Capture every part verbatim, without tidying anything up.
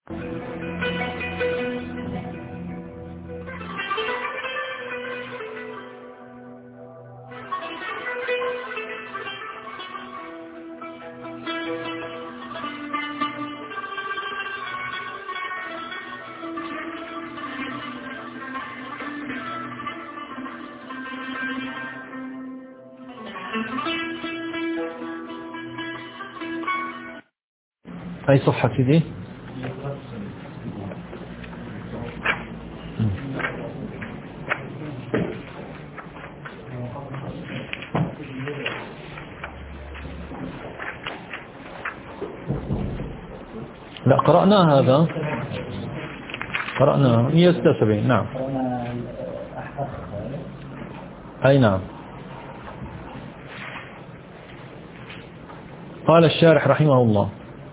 أي صفحة دي؟ لا قرأنا هذا، قرأنا مئة وستة وسبعين. نعم. أي نعم. قال الشارح رحمه الله: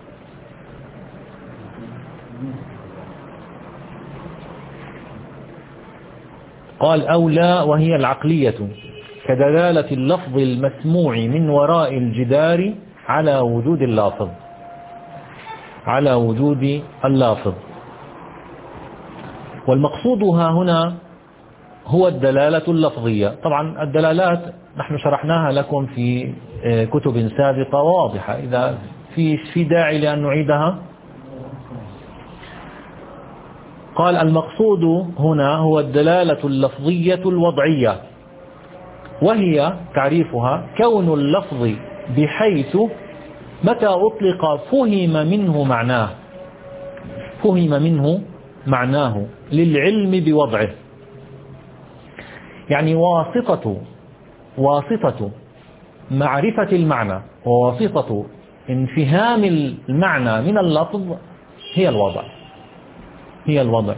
قال أولى وهي العقلية كدلالة اللفظ المسموع من وراء الجدار على وجود اللافظ، على وجود اللافظ. والمقصود ها هنا هو الدلالة اللفظية. طبعا الدلالات نحن شرحناها لكم في كتب سابقة واضحة، إذا في في داعي لأن نعيدها. قال المقصود هنا هو الدلالة اللفظية الوضعية، وهي تعريفها كون اللفظ بحيث متى أطلق فهم منه معناه، فهم منه معناه للعلم بوضعه. يعني واسطة واسطة معرفة المعنى وواسطة انفهام المعنى من اللفظ هي الوضع، هي الوضع.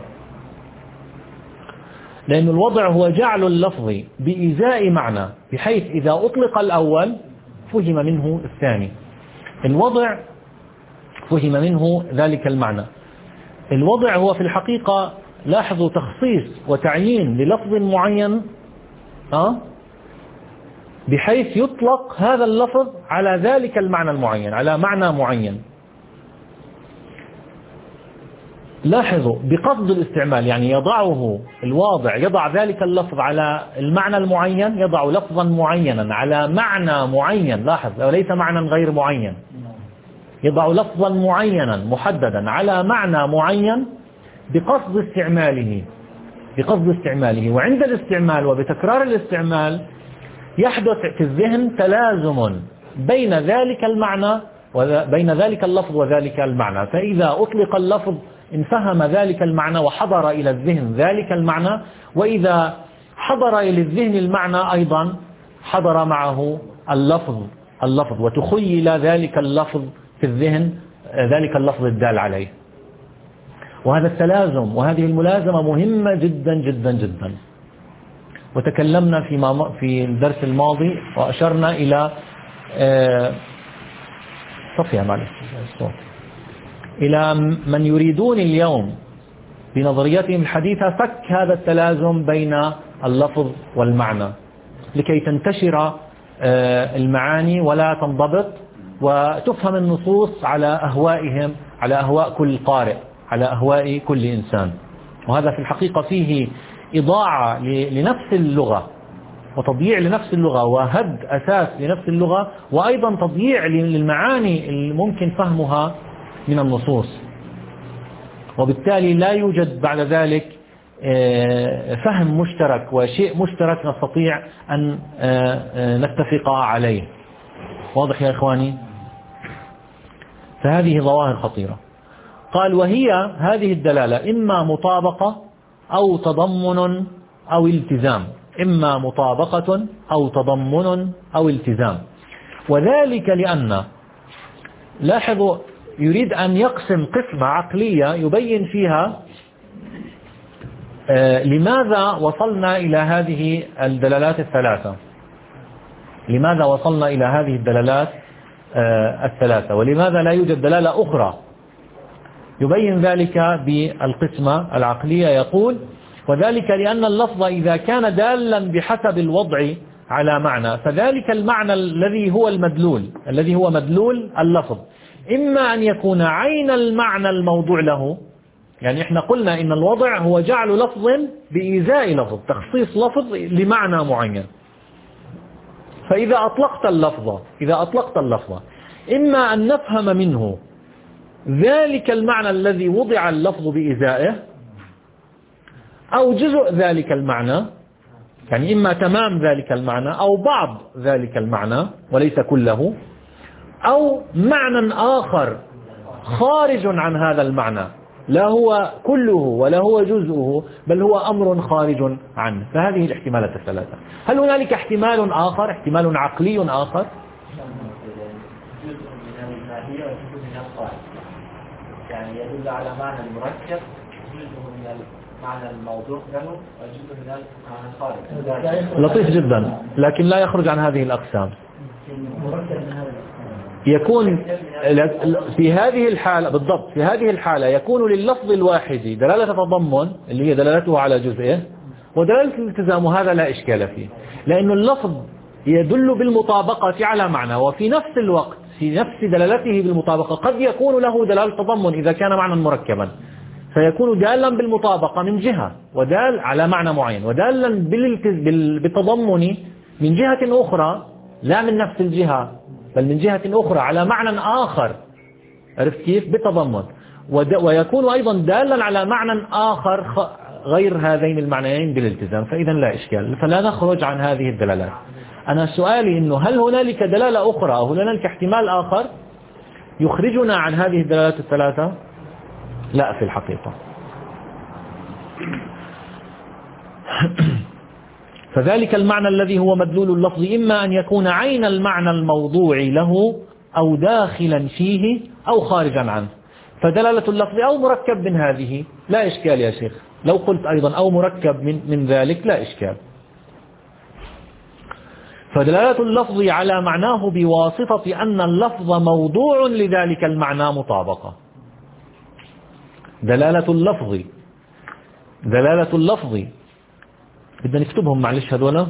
لأن الوضع هو جعل اللفظ بإزاء معنى بحيث إذا أطلق الأول فهم منه الثاني. الوضع فهم منه ذلك المعنى. الوضع هو في الحقيقة، لاحظوا، تخصيص وتعيين للفظ معين أه؟ بحيث يطلق هذا اللفظ على ذلك المعنى المعين، على معنى معين. لاحظوا بقصد الاستعمال، يعني يضعه الواضع، يضع ذلك اللفظ على المعنى المعين، يضع لفظا معينا على معنى معين. لاحظ، وليس معنى غير معين، يضع لفظا معينا محددا على معنى معين بقصد استعماله، بقصد استعماله. وعند الاستعمال وبتكرار الاستعمال يحدث في الذهن تلازم بين ذلك المعنى وبين ذلك اللفظ وذلك المعنى. فإذا أطلق اللفظ انفهم ذلك المعنى وحضر إلى الذهن ذلك المعنى، وإذا حضر إلى الذهن المعنى أيضا حضر معه اللفظ اللفظ وتخيل ذلك اللفظ في الذهن، ذلك اللفظ الدال عليه. وهذا التلازم وهذه الملازمة مهمة جدا جدا جدا. وتكلمنا في في الدرس الماضي وأشرنا إلى صفية معلش الصوت إلى من يريدون اليوم بنظرياتهم الحديثة فك هذا التلازم بين اللفظ والمعنى لكي تنتشر المعاني ولا تنضبط، وتفهم النصوص على أهوائهم، على أهواء كل قارئ، على أهواء كل إنسان. وهذا في الحقيقة فيه إضاعة لنفس اللغة وتضييع لنفس اللغة وهد أساس لنفس اللغة، وأيضا تضييع للمعاني الممكن فهمها من النصوص. وبالتالي لا يوجد بعد ذلك فهم مشترك وشيء مشترك نستطيع أن نتفق عليه. واضح يا إخواني؟ فهذه ظواهر خطيرة. قال وهي هذه الدلالة إما مطابقة أو تضمن أو التزام، إما مطابقة أو تضمن أو التزام. وذلك لأن، لاحظوا، يريد أن يقسم قسمة عقلية يبين فيها آه لماذا وصلنا إلى هذه الدلالات الثلاثة، لماذا وصلنا إلى هذه الدلالات آه الثلاثة، ولماذا لا يوجد دلالة أخرى. يبين ذلك بالقسمة العقلية. يقول وذلك لأن اللفظ إذا كان دالا بحسب الوضع على معنى، فذلك المعنى الذي هو المدلول، الذي هو مدلول اللفظ، إما أن يكون عين المعنى الموضوع له، يعني إحنا قلنا إن الوضع هو جعل لفظ بإيذاء لفظ، تخصيص لفظ لمعنى معين. فإذا أطلقت اللفظ إذا أطلقت اللفظ إما أن نفهم منه ذلك المعنى الذي وضع اللفظ بإزائه أو جزء ذلك المعنى، يعني إما تمام ذلك المعنى أو بعض ذلك المعنى وليس كله، أو معنى آخر خارج عن هذا المعنى، لا هو كله ولا هو جزءه بل هو أمر خارج عنه. فهذه الاحتمالات الثلاثة. هل هنالك احتمال آخر، احتمال عقلي آخر؟ يعني يدل على معنى المركب، جزء من المعنى الموضوع له وجزء من المعنى الخارج. لطيف جدا، لكن لا يخرج عن هذه الأقسام. يكون في هذه الحالة بالضبط، في هذه الحالة يكون لللفظ الواحد دلالة تضمن اللي هي دلالته على جزئه، ودلالة الالتزام، وهذا لا إشكال فيه، لأن اللفظ يدل بالمطابقة على معنى، وفي نفس الوقت في نفس دلالته بالمطابقة قد يكون له دلالة تضمن إذا كان معنى مركبا، فيكون دالا بالمطابقة من جهة ودال على معنى معين، ودالا بالتضمن من جهة أخرى، لا من نفس الجهة بل من جهة أخرى على معنى آخر. عرفت كيف؟ بالتضمن. ويكون أيضا دالا على معنى آخر غير هذين المعنيين بالالتزام، فإذا لا إشكال، فلا نخرج عن هذه الدلالات. أنا سؤالي إنه هل هنالك دلالة أخرى أو هنالك احتمال آخر يخرجنا عن هذه الدلالات الثلاثة؟ لا في الحقيقة. فذلك المعنى الذي هو مدلول اللفظ إما أن يكون عين المعنى الموضوع له أو داخلا فيه أو خارجا عنه. فدلالة اللفظ أو مركب من هذه لا إشكال يا شيخ، لو قلت أيضا أو مركب من, من ذلك لا إشكال. فدلالة اللفظ على معناه بواسطة أن اللفظ موضوع لذلك المعنى مطابقة. دلالة اللفظ دلالة اللفظ بدنا نكتبهم معلش هذولا.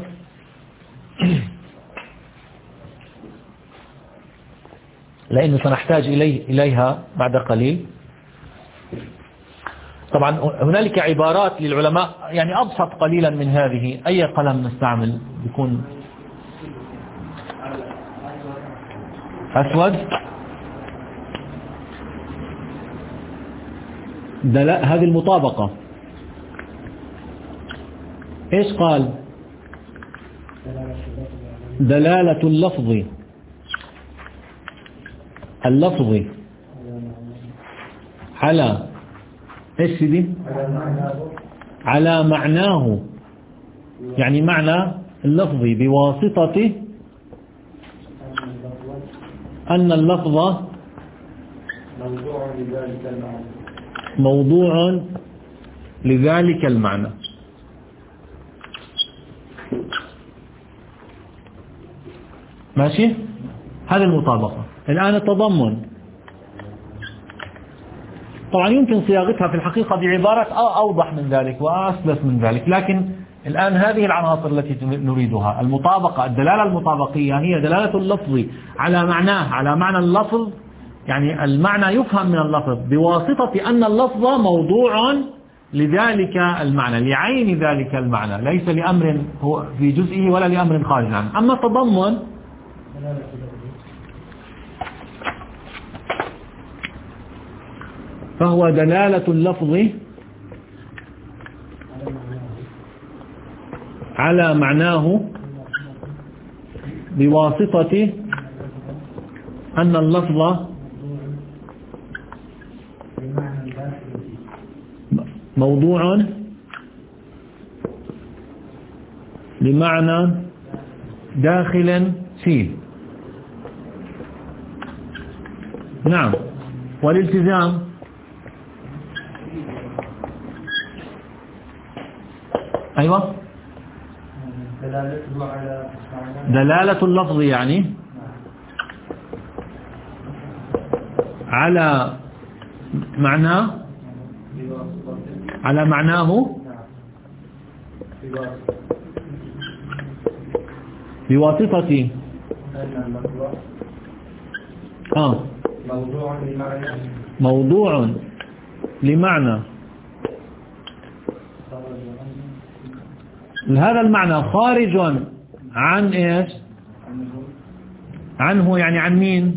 لأنه سنحتاج إليه إليها بعد قليل. طبعا هنالك عبارات للعلماء يعني أبسط قليلا من هذه. أي قلم نستعمل؟ بيكون أسود. هذه المطابقة إيش قال؟ دلالة اللفظ اللفظ على إيش دي؟ على معناه، يعني معنى اللفظ بواسطة أن اللفظ موضوع لذلك المعنى موضوع لذلك المعنى. ماشي؟ هذه المطابقة. الآن التضمن طبعا يمكن صياغتها في الحقيقة بعبارات أوضح من ذلك وأسلس من ذلك، لكن الآن هذه العناصر التي نريدها. المطابقة، الدلالة المطابقية هي دلالة اللفظ على معناه، على معنى اللفظ، يعني المعنى يفهم من اللفظ بواسطة أن اللفظ موضوع لذلك المعنى، لعين ذلك المعنى، ليس لأمر هو في جزئه ولا لأمر خارج عنه. أما التضمن فهو دلالة اللفظ على معناه بواسطة أن اللفظ موضوع لمعنى داخل فيه. نعم. والالتزام أيوة دلالة اللفظ يعني على معناه على معناه بواسطة آه موضوع لمعنى موضوع لمعنى هذا المعنى خارج عن إيش؟ عنه يعني عن مين؟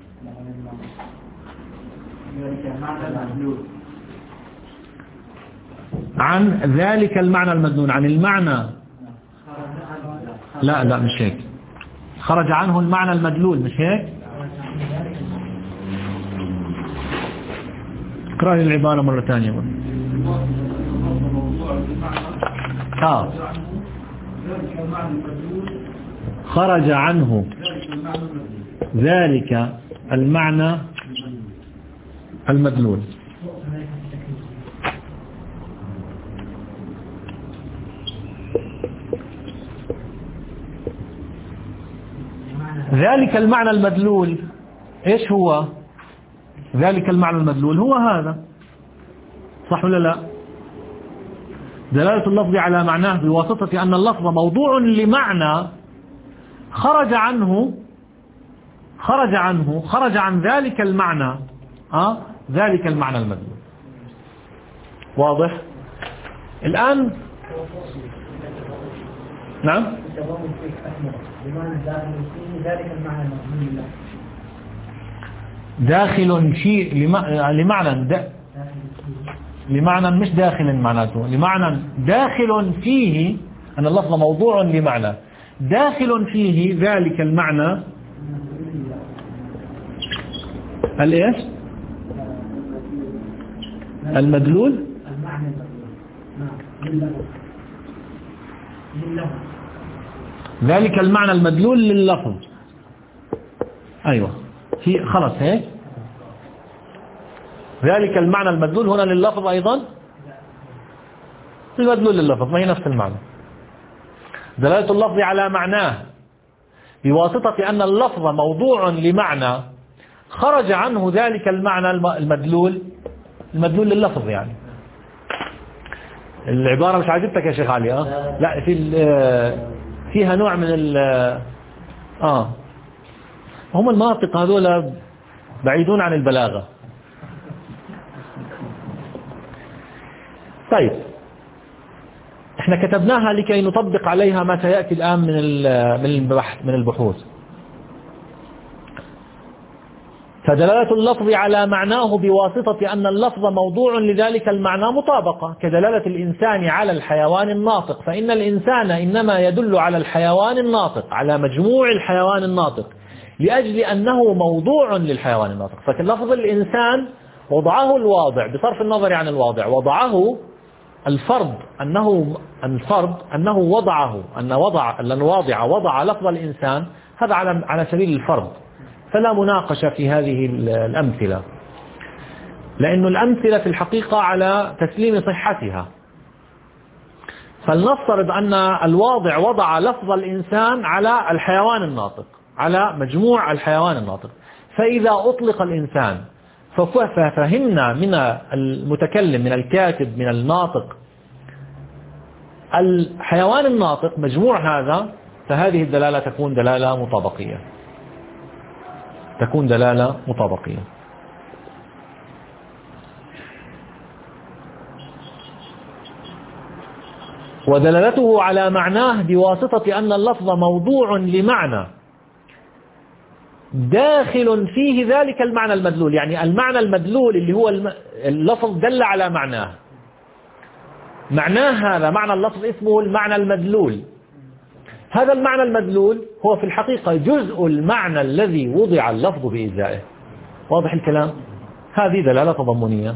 عن ذلك المعنى المدلول، عن المعنى. لا لا مش هيك، خرج عنه المعنى المدلول مش هيك. اقرأ لي العبارة مرة ثانية. آه. خرج عنه ذلك المعنى المدلول. ذلك المعنى المدلول ايش هو؟ ذلك المعنى المدلول هو هذا، صح ولا لا؟ دلالة اللفظ على معناه بواسطة أن اللفظ موضوع لمعنى خرج عنه خرج عنه خرج عن ذلك المعنى، أه؟ ذلك المعنى المدلول. واضح؟ الآن نعم داخل شيء لمعنى لمعنى مش داخل معناته، لمعنى داخل فيه، أن اللفظ موضوع لمعنى داخل فيه ذلك المعنى الايش؟ المدلول. ذلك المعنى المدلول لللفظ. ايوه في خلاص هيك. ذلك المعنى المدلول هنا لللفظ أيضا، المدلول لللفظ ما هي نفس المعنى. دلالة اللفظ على معناه بواسطة أن اللفظ موضوع لمعنى خرج عنه ذلك المعنى المدلول، المدلول لللفظ. يعني العبارة مش عاجبتك يا شيخ علي؟ أه؟ لا في فيها نوع من ال آه هم المناطق هذول بعيدون عن البلاغة. طيب احنا كتبناها لكي نطبق عليها ما سيأتي الآن من من البحث من البحوث. فدلالة اللفظ على معناه بواسطة أن اللفظ موضوع لذلك المعنى مطابقة كدلالة الإنسان على الحيوان الناطق، فإن الإنسان إنما يدل على الحيوان الناطق، على مجموع الحيوان الناطق، لأجل أنه موضوع للحيوان الناطق. فلفظ الإنسان وضعه الواضع بصرف النظر عن الواضع، وضعه الفرد أنه الفرد أنه وضعه أن وضع أن الواضع وضع لفظ الإنسان، هذا على على سبيل الفرد، فلا مناقشة في هذه الأمثلة، لأن الأمثلة في الحقيقة على تسليم صحتها. فلنفترض أن الواضع وضع لفظ الإنسان على الحيوان الناطق، على مجموع الحيوان الناطق، فإذا أطلق الإنسان ففهمنا من المتكلم من الكاتب من الناطق الحيوان الناطق مجموع هذا، فهذه الدلالة تكون دلالة مطابقية، تكون دلالة مطابقية. ودلالته على معناه بواسطة أن اللفظ موضوع لمعنى داخل فيه ذلك المعنى المدلول، يعني المعنى المدلول اللي هو اللفظ دل على معناه، معناه هذا معنى اللفظ اسمه المعنى المدلول. هذا المعنى المدلول هو في الحقيقة جزء المعنى الذي وضع اللفظ بإزائه. واضح الكلام؟ هذه دلالة تضمنية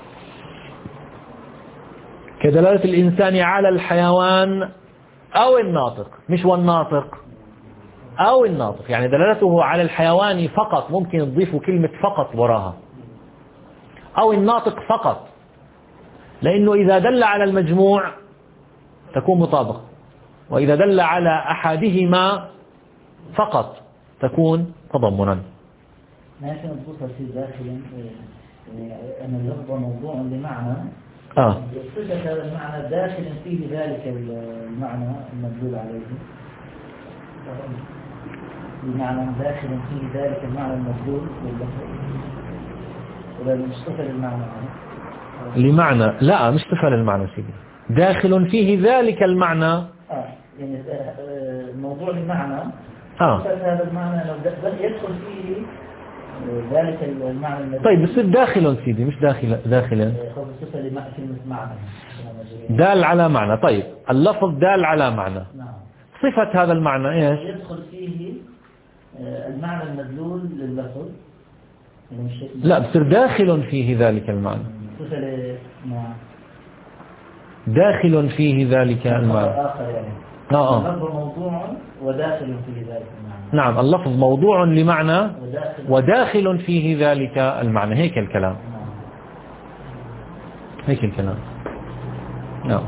كدلالة الإنسان على الحيوان أو الناطق، مش والناطق أو الناطق، يعني دلالته على الحيوان فقط، ممكن تضيفوا كلمة فقط وراها، أو الناطق فقط، لأنه إذا دل على المجموع تكون مطابقة، وإذا دل على أحدهما فقط تكون تضمنا. ماشي نضبطها في داخل أن اللفظ موضوع لمعنى آه. يصدق هذا المعنى داخل فيه ذلك المعنى المدلول عليه. بمعنى داخل فيه ذلك المعنى المدلول لللفظ، ولا مش صفة للمعنى؟ لمعنى لا مش صفة للمعنى سيدي، داخل فيه ذلك المعنى. اه يعني الموضوع المعنى اه هذا المعنى لو يدخل فيه ذلك المعنى المدلول. طيب بصير داخل سيدي مش داخل داخلا صفة لمعنى معنى دال على معنى. طيب اللفظ دال على معنى، نعم. صفة هذا المعنى ايش؟ يدخل فيه المعنى المدلول لللفظ. لا بصير داخل فيه ذلك المعنى، صفة نعم داخل فيه ذلك المعنى. آخر يعني آه. اللفظ موضوع وداخل فيه ذلك المعنى. نعم اللفظ موضوع لمعنى وداخل فيه ذلك المعنى، هيك الكلام. هيك الكلام. نعم.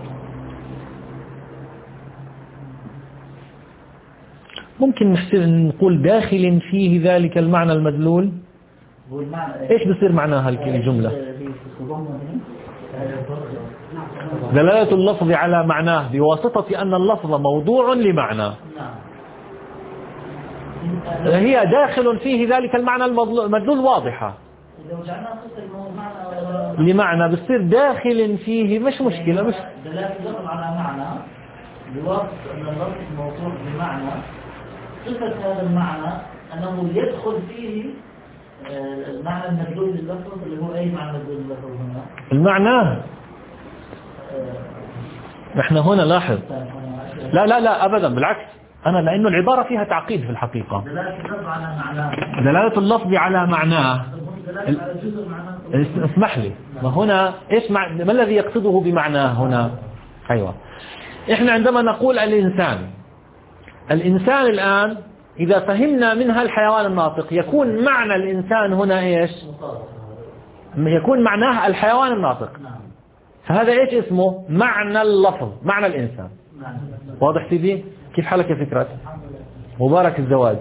ممكن نقول داخل فيه ذلك المعنى المدلول. ايش بصير معناها الجملة؟ دلالة اللفظ على معناه بواسطة أن اللفظ موضوع لمعنى، هي داخل فيه ذلك المعنى المدلول واضحة لمعنى، بصير داخل فيه مش مشكلة. مش دلالة اللفظ على معنى بواسطة أن اللفظ موضوع لمعنى، صفة هذا المعنى أنه يدخل فيه المعنى المدلول لللفظ اللي هو أي معنى مدلول لللفظ هنا؟ المعنى نحن هنا لاحظ لا لا لا أبدا بالعكس، أنا لأنه العبارة فيها تعقيد في الحقيقة. دلالة اللفظ على معناه، دلالة اللفظ على معناه اسمح لي، ما هنا إيش مع... ما الذي يقصده بمعناه هنا؟ أيوة إحنا عندما نقول الإنسان الإنسان الآن إذا فهمنا منها الحيوان الناطق يكون معنى الإنسان هنا إيش؟ يكون معناه الحيوان الناطق، فهذا إيش اسمه؟ معنى اللفظ، معنى الإنسان. واضح سيدي؟ كيف حالك يا فكرة؟ مبارك الزواج.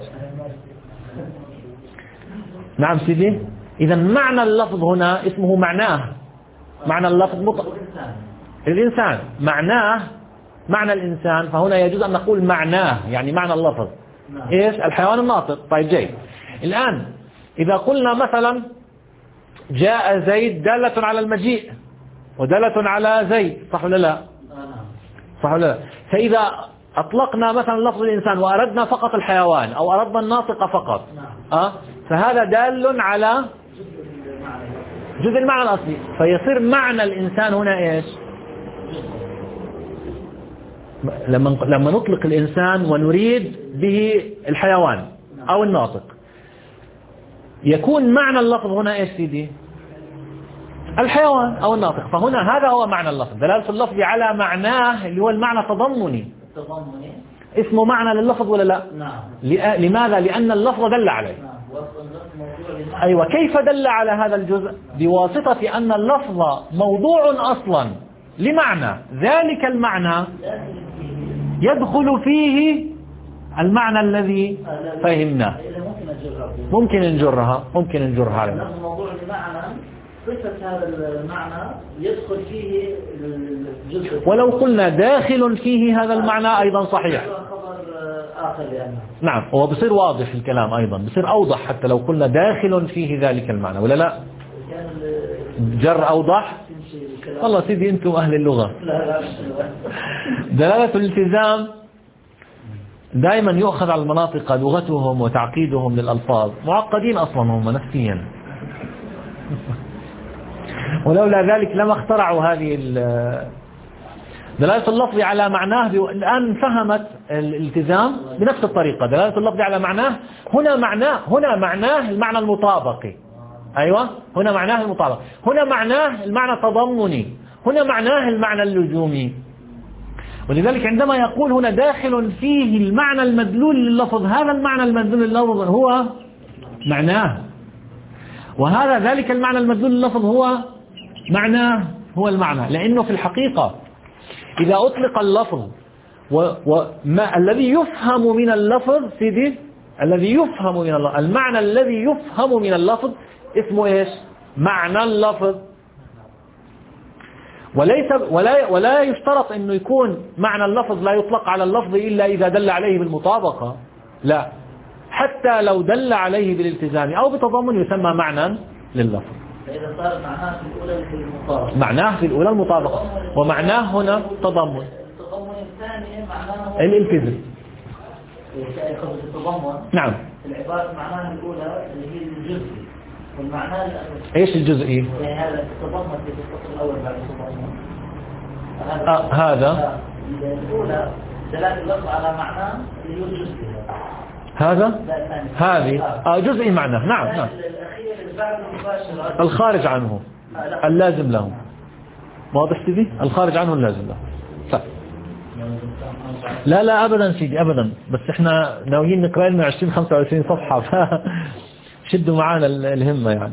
نعم سيدي؟ إذا معنى اللفظ هنا اسمه معناه، معنى اللفظ مطلق الإنسان، معناه معنى الإنسان، فهنا يجوز أن نقول معناه يعني معنى اللفظ إيش؟ الحيوان الناطق. طيب جيد، الآن إذا قلنا مثلا جاء زيد دالة على المجيء ودالة على زيد، صح ولا لا؟ صح ولا لا؟ فإذا أطلقنا مثلا لفظ الإنسان وأردنا فقط الحيوان أو أردنا الناطق فقط أه؟ فهذا دال على جزء المعنى الأصلي، فيصير معنى الإنسان هنا إيش؟ لما لما نطلق الإنسان ونريد به الحيوان أو الناطق يكون معنى اللفظ هنا إيش سيدي؟ الحيوان أو الناطق. فهنا هذا هو معنى اللفظ، دلالة اللفظ على معناه اللي هو المعنى تضمني. تضمني اسمه معنى لللفظ ولا لا؟ نعم. لماذا؟ لأن اللفظ دل عليه. نعم. أيوة، كيف دل على هذا الجزء؟ بواسطة أن اللفظ موضوع أصلا لمعنى، ذلك المعنى يدخل فيه المعنى الذي فهمناه. ممكن نجرها ممكن نجرها على الموضوع لمعنى، صفة هذا المعنى يدخل فيه الجزء، ولو قلنا داخل فيه هذا المعنى أيضا صحيح. نعم، هو بصير واضح الكلام أيضا، بصير أوضح حتى لو قلنا داخل فيه ذلك المعنى، ولا لا؟ جر أوضح. والله سيدي أنتم أهل اللغة. دلالة الالتزام دائما يؤخذ على المناطق لغتهم وتعقيدهم للألفاظ، معقدين أصلا هم نفسيا، ولولا ذلك لما اخترعوا هذه دلالة اللفظ على معناه. الآن فهمت الالتزام بنفس الطريقة، دلالة اللفظ على معناه هنا معناه هنا معناه المعنى المطابقي. أيوة، هنا معناه المطابق، هنا معناه المعنى التضمني، هنا معناه المعنى اللزومي. ولذلك عندما يقول هنا داخل فيه المعنى المدلول لللفظ، هذا المعنى المدلول لللفظ هو معناه، وهذا ذلك المعنى المدلول لللفظ هو معناه، هو المعنى. لأنه في الحقيقة إذا أطلق اللفظ وما الذي يفهم من اللفظ سيدي، الذي يفهم من اللفظ، المعنى الذي يفهم من اللفظ اسمه إيش؟ معنى اللفظ. وليس ولا ولا يشترط إنه يكون معنى اللفظ لا يطلق على اللفظ إلا إذا دل عليه بالمطابقة، لا، حتى لو دل عليه بالالتزام أو بتضمن يسمى معنى لللفظ. فإذا صار معناه في الأولى في المطابقة، معناه في الأولى المطابقة، ومعناه هنا تضمن. التضمن الثاني معناه الالتزام. يأخذ التضمن. نعم. العبارة معناها الأولى اللي هي الجزئي، والمعنى الأساسي. إيش الجزئي؟ يعني هذا التضمن في الفصل الأول بعد التضمن. آه هذا. الأولى دلالة اللفظ على معناه اللي هو الجزئي. هذا. هذه آه جزئي معناه. نعم نعم. الخارج عنه اللازم له. واضح سيدي؟ الخارج عنه اللازم له. صح. لا لا أبدا سيدي أبدا، بس إحنا ناويين نقرأ لنا عشرين خمسة وعشرين صفحة فشدوا معانا الهمة يعني.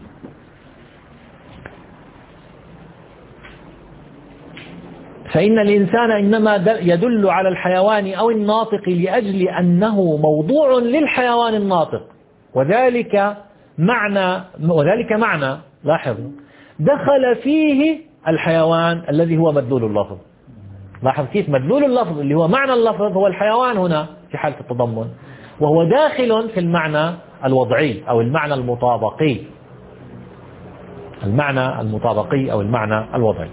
فإن الإنسان إنما يدل على الحيوان أو الناطق لأجل أنه موضوع للحيوان الناطق، وذلك معنى وذلك معنى لاحظوا دخل فيه الحيوان الذي هو مدلول اللفظ. لاحظ كيف مدلول اللفظ اللي هو معنى اللفظ هو الحيوان هنا في حالة التضمن، وهو داخل في المعنى الوضعي أو المعنى المطابقي، المعنى المطابقي أو المعنى الوضعي.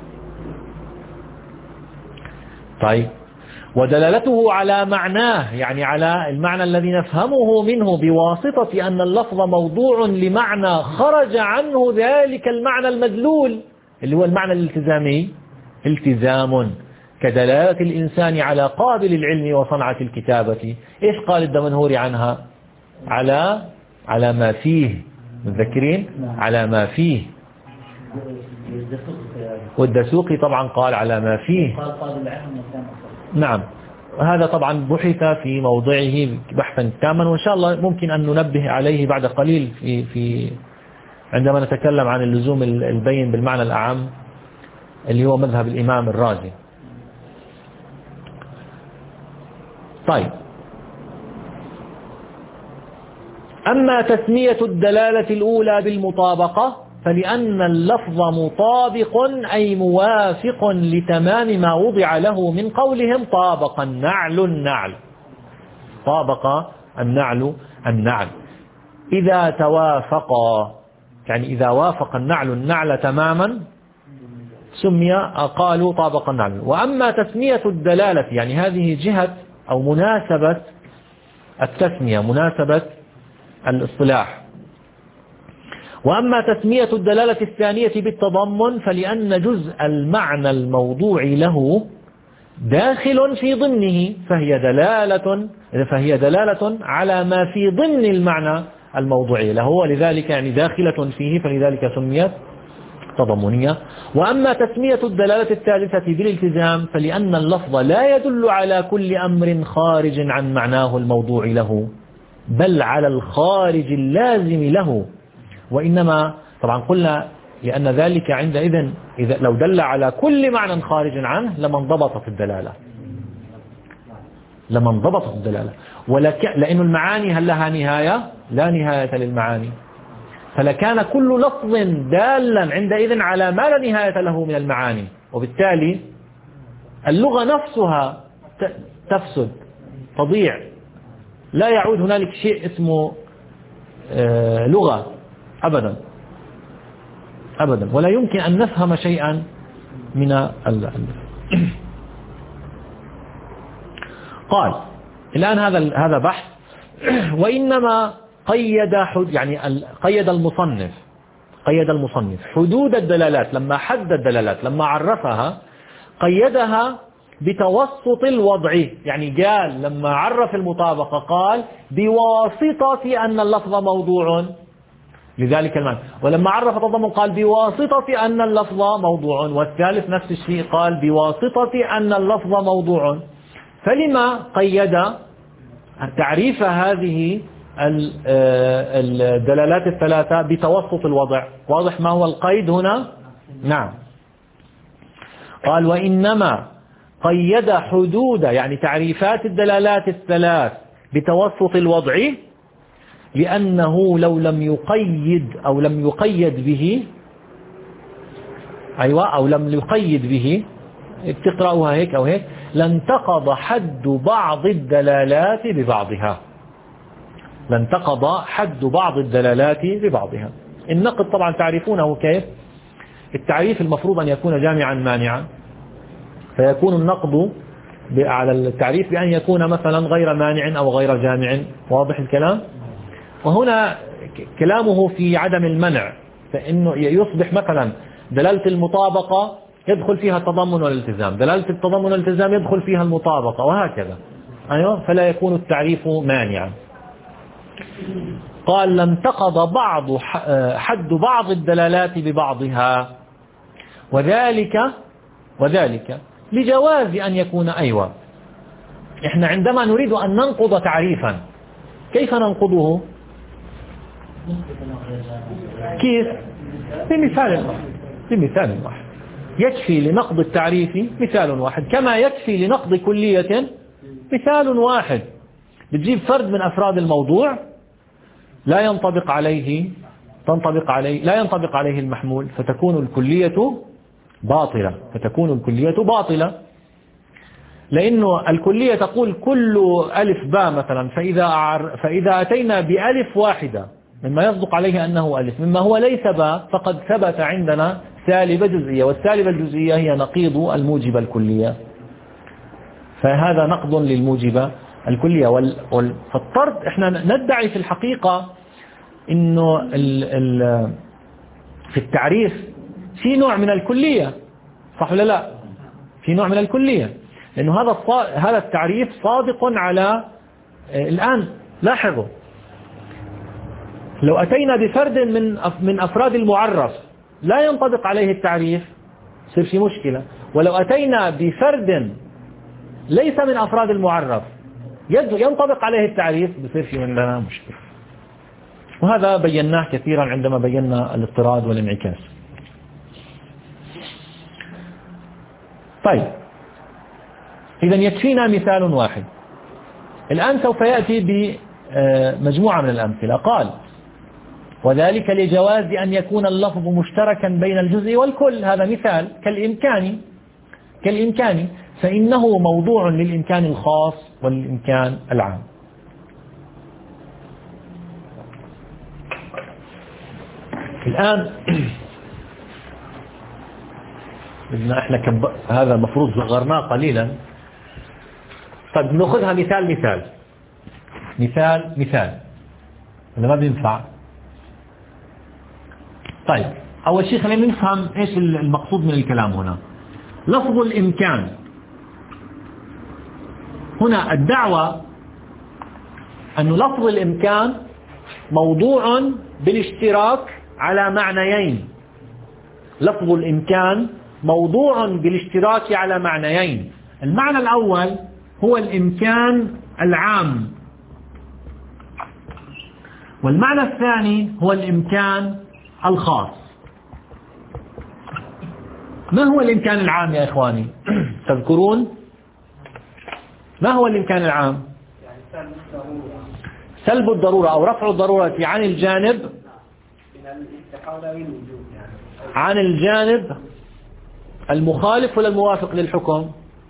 طيب، ودلالته على معناه يعني على المعنى الذي نفهمه منه بواسطة أن اللفظ موضوع لمعنى خرج عنه ذلك المعنى المدلول اللي هو المعنى الالتزامي، التزام كدلالة الإنسان على قابل العلم وصنعة الكتابة. إيش قال الدمنهوري عنها؟ على على ما فيه، متذكرين؟ على ما فيه. والدسوقي طبعا قال على ما فيه. نعم، هذا طبعا بحث في موضعه بحثا تاما، وإن شاء الله ممكن أن ننبه عليه بعد قليل في في عندما نتكلم عن اللزوم البين بالمعنى الأعم اللي هو مذهب الإمام الرازي. طيب، أما تسمية الدلالة الأولى بالمطابقة فلأن اللفظ مطابق أي موافق لتمام ما وضع له من قولهم طابق النعل النعل. طابق النعل النعل إذا توافقا، يعني إذا وافق النعل النعل تماما سمي قالوا طابق النعل. وأما تسمية الدلالة يعني هذه جهة أو مناسبة التسمية، مناسبة الاصطلاح. وأما تسمية الدلالة الثانية بالتضمن فلأن جزء المعنى الموضوع له داخل في ضمنه، فهي دلالة فهي دلالة على ما في ضمن المعنى الموضوع له، ولذلك يعني داخلة فيه، فلذلك سميت تضمنية. وأما تسمية الدلالة الثالثة بالالتزام فلأن اللفظ لا يدل على كل أمر خارج عن معناه الموضوع له، بل على الخارج اللازم له. وإنما طبعا قلنا لأن ذلك عندئذ إذا لو دل على كل معنى خارج عنه لما انضبطت الدلالة، لما انضبطت الدلالة ولك لأن المعاني هل لها نهاية؟ لا نهاية للمعاني، فلكان كل لفظ دالا عندئذ على ما لا نهاية له من المعاني، وبالتالي اللغة نفسها تفسد تضيع، لا يعود هنالك شيء اسمه آه لغة أبدا أبدا، ولا يمكن أن نفهم شيئا من ال... قال الآن هذا هذا بحث. وإنما قيد حد يعني قيد المصنف قيد المصنف حدود الدلالات، لما حد الدلالات لما عرفها قيدها بتوسط الوضع، يعني قال لما عرف المطابقة قال بواسطة أن اللفظ موضوع لذلك المعنى، ولما عرف التضمن قال بواسطة أن اللفظ موضوع، والثالث نفس الشيء قال بواسطة أن اللفظ موضوع. فلما قيد تعريف هذه الدلالات الثلاثة بتوسط الوضع؟ واضح ما هو القيد هنا؟ نعم، قال وإنما قيد حدود يعني تعريفات الدلالات الثلاث بتوسط الوضع لأنه لو لم يقيد أو لم يقيد به أيوة أو لم يقيد به تقرأوها هيك أو هيك لانتقض حد بعض الدلالات ببعضها. لانتقض حد بعض الدلالات ببعضها. النقد طبعا تعرفونه كيف؟ التعريف المفروض أن يكون جامعا مانعا، فيكون النقد على التعريف بأن يكون مثلا غير مانع أو غير جامع. واضح الكلام؟ وهنا كلامه في عدم المنع، فإنه يصبح مثلا دلالة المطابقة يدخل فيها التضمن والالتزام، دلالة التضمن والالتزام يدخل فيها المطابقة، وهكذا. أيوة، فلا يكون التعريف مانعا. قال لم انتقض بعض حد بعض الدلالات ببعضها، وذلك وذلك لجواز أن يكون. أيوة، إحنا عندما نريد أن ننقض تعريفا كيف ننقضه؟ كيف؟ بمثال واحد، بمثال واحد يكفي لنقض التعريف مثال واحد، كما يكفي لنقض كلية مثال واحد. بتجيب فرد من أفراد الموضوع لا ينطبق عليه تنطبق عليه لا ينطبق عليه المحمول، فتكون الكلية باطلة فتكون الكلية باطلة لأنه الكلية تقول كل ألف باء مثلا، فإذا فإذا أتينا بألف واحدة مما يصدق عليه أنه ألف مما هو ليس باء، فقد ثبت عندنا سالبة جزئية، والسالبة الجزئية هي نقيض الموجبة الكلية، فهذا نقض للموجبة الكلية. فالطرد احنا ندعي في الحقيقة انه ال ال في التعريف في نوع من الكلية، صح ولا لا؟ في نوع من الكلية، لأنه هذا هذا التعريف صادق على الآن. لاحظوا، لو أتينا بفرد من من أفراد المعرف لا ينطبق عليه التعريف يصير في مشكلة، ولو أتينا بفرد ليس من أفراد المعرف ينطبق عليه التعريف بصير في لنا مشكلة. وهذا بيناه كثيرا عندما بينا الاضطراد والانعكاس. طيب، إذا يكفينا مثال واحد. الآن سوف يأتي بمجموعة من الأمثلة. قال وذلك لجواز أن يكون اللفظ مشتركا بين الجزء والكل. هذا مثال كالإمكان كالإمكان فإنه موضوع للإمكان الخاص والإمكان العام. الآن بدنا احنا كب... هذا المفروض صغرناه قليلا. طيب نأخذها مثال مثال مثال مثال ولا ما بينفع؟ طيب، أول شيء خلينا نفهم إيش المقصود من الكلام هنا. لفظ الإمكان هنا الدعوة أن لفظ الإمكان موضوع بالاشتراك على معنيين. لفظ الإمكان موضوع بالاشتراك على معنيين. المعنى الأول هو الإمكان العام، والمعنى الثاني هو الإمكان الخاص. ما هو الإمكان العام يا إخواني؟ تذكرون ما هو الإمكان العام؟ سلب الضرورة أو رفع الضرورة عن الجانب عن الجانب المخالف ولا الموافق للحكم؟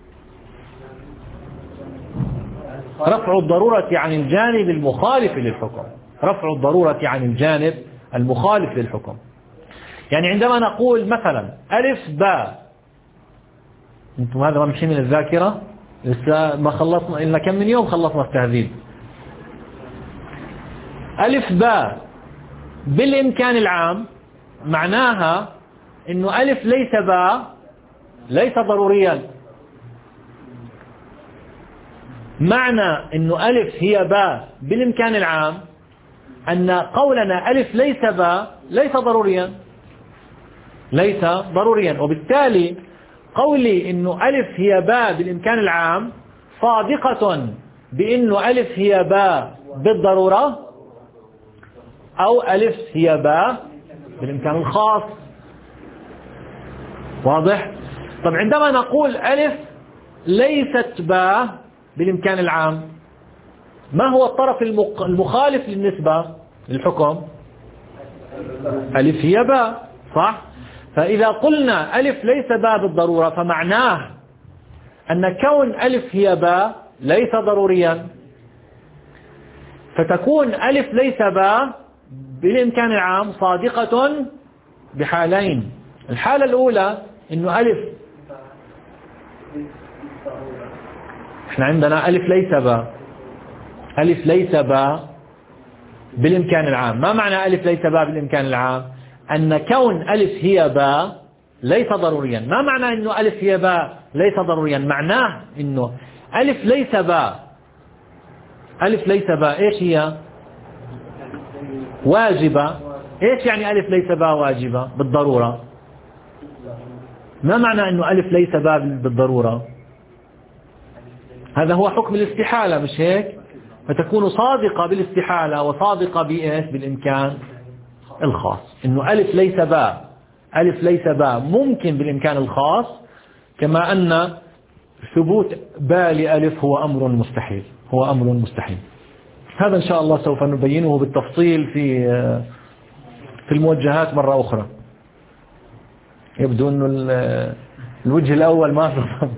رفع الضرورة عن الجانب المخالف للحكم. رفع الضرورة عن الجانب المخالف للحكم. يعني عندما نقول مثلا ألف باء، انتم هذا ما مشي من الذاكرة، لسه ما خلصنا إلا كم من يوم خلصنا التهذيب. ألف باء بالإمكان العام معناها إنه ألف ليس باء ليس ضروريا. معنى إنه ألف هي باء بالإمكان العام أن قولنا ألف ليس باء ليس ضروريا ليس ضروريا وبالتالي قولي إنه ألف هي باء بالإمكان العام صادقة بإنه ألف هي باء بالضرورة، أو ألف هي باء بالإمكان الخاص. واضح؟ طب عندما نقول ألف ليست باء بالإمكان العام، ما هو الطرف المخالف للنسبة للحكم؟ ألف هي باء، صح؟ فإذا قلنا ألف ليس باء بالضرورة فمعناه أن كون ألف هي باء ليس ضروريا. فتكون ألف ليس باء بالإمكان العام صادقة بحالين. الحالة الأولى إنه ألف، إحنا عندنا ألف ليس باء، ألف ليس باء بالإمكان العام. ما معنى ألف ليس باء بالإمكان العام؟ أن كون ألف هي باء ليس ضروريا. ما معنى إنه ألف هي باء ليس ضروريا؟ معناه إنه ألف ليس باء، ألف ليس باء إيش هي؟ واجبة. إيش يعني ألف ليس باء واجبة؟ بالضرورة. ما معنى إنه ألف ليس باء بالضرورة؟ هذا هو حكم الاستحالة، مش هيك؟ فتكون صادقة بالاستحالة وصادقة بإيش؟ بالإمكان الخاص. إنه ألف ليس باء، ألف ليس باء ممكن بالإمكان الخاص، كما أن ثبوت باء لألف هو أمر مستحيل، هو أمر مستحيل. هذا إن شاء الله سوف نبينه بالتفصيل في في الموجهات مرة أخرى. يبدو أنه الوجه الأول ما فهم.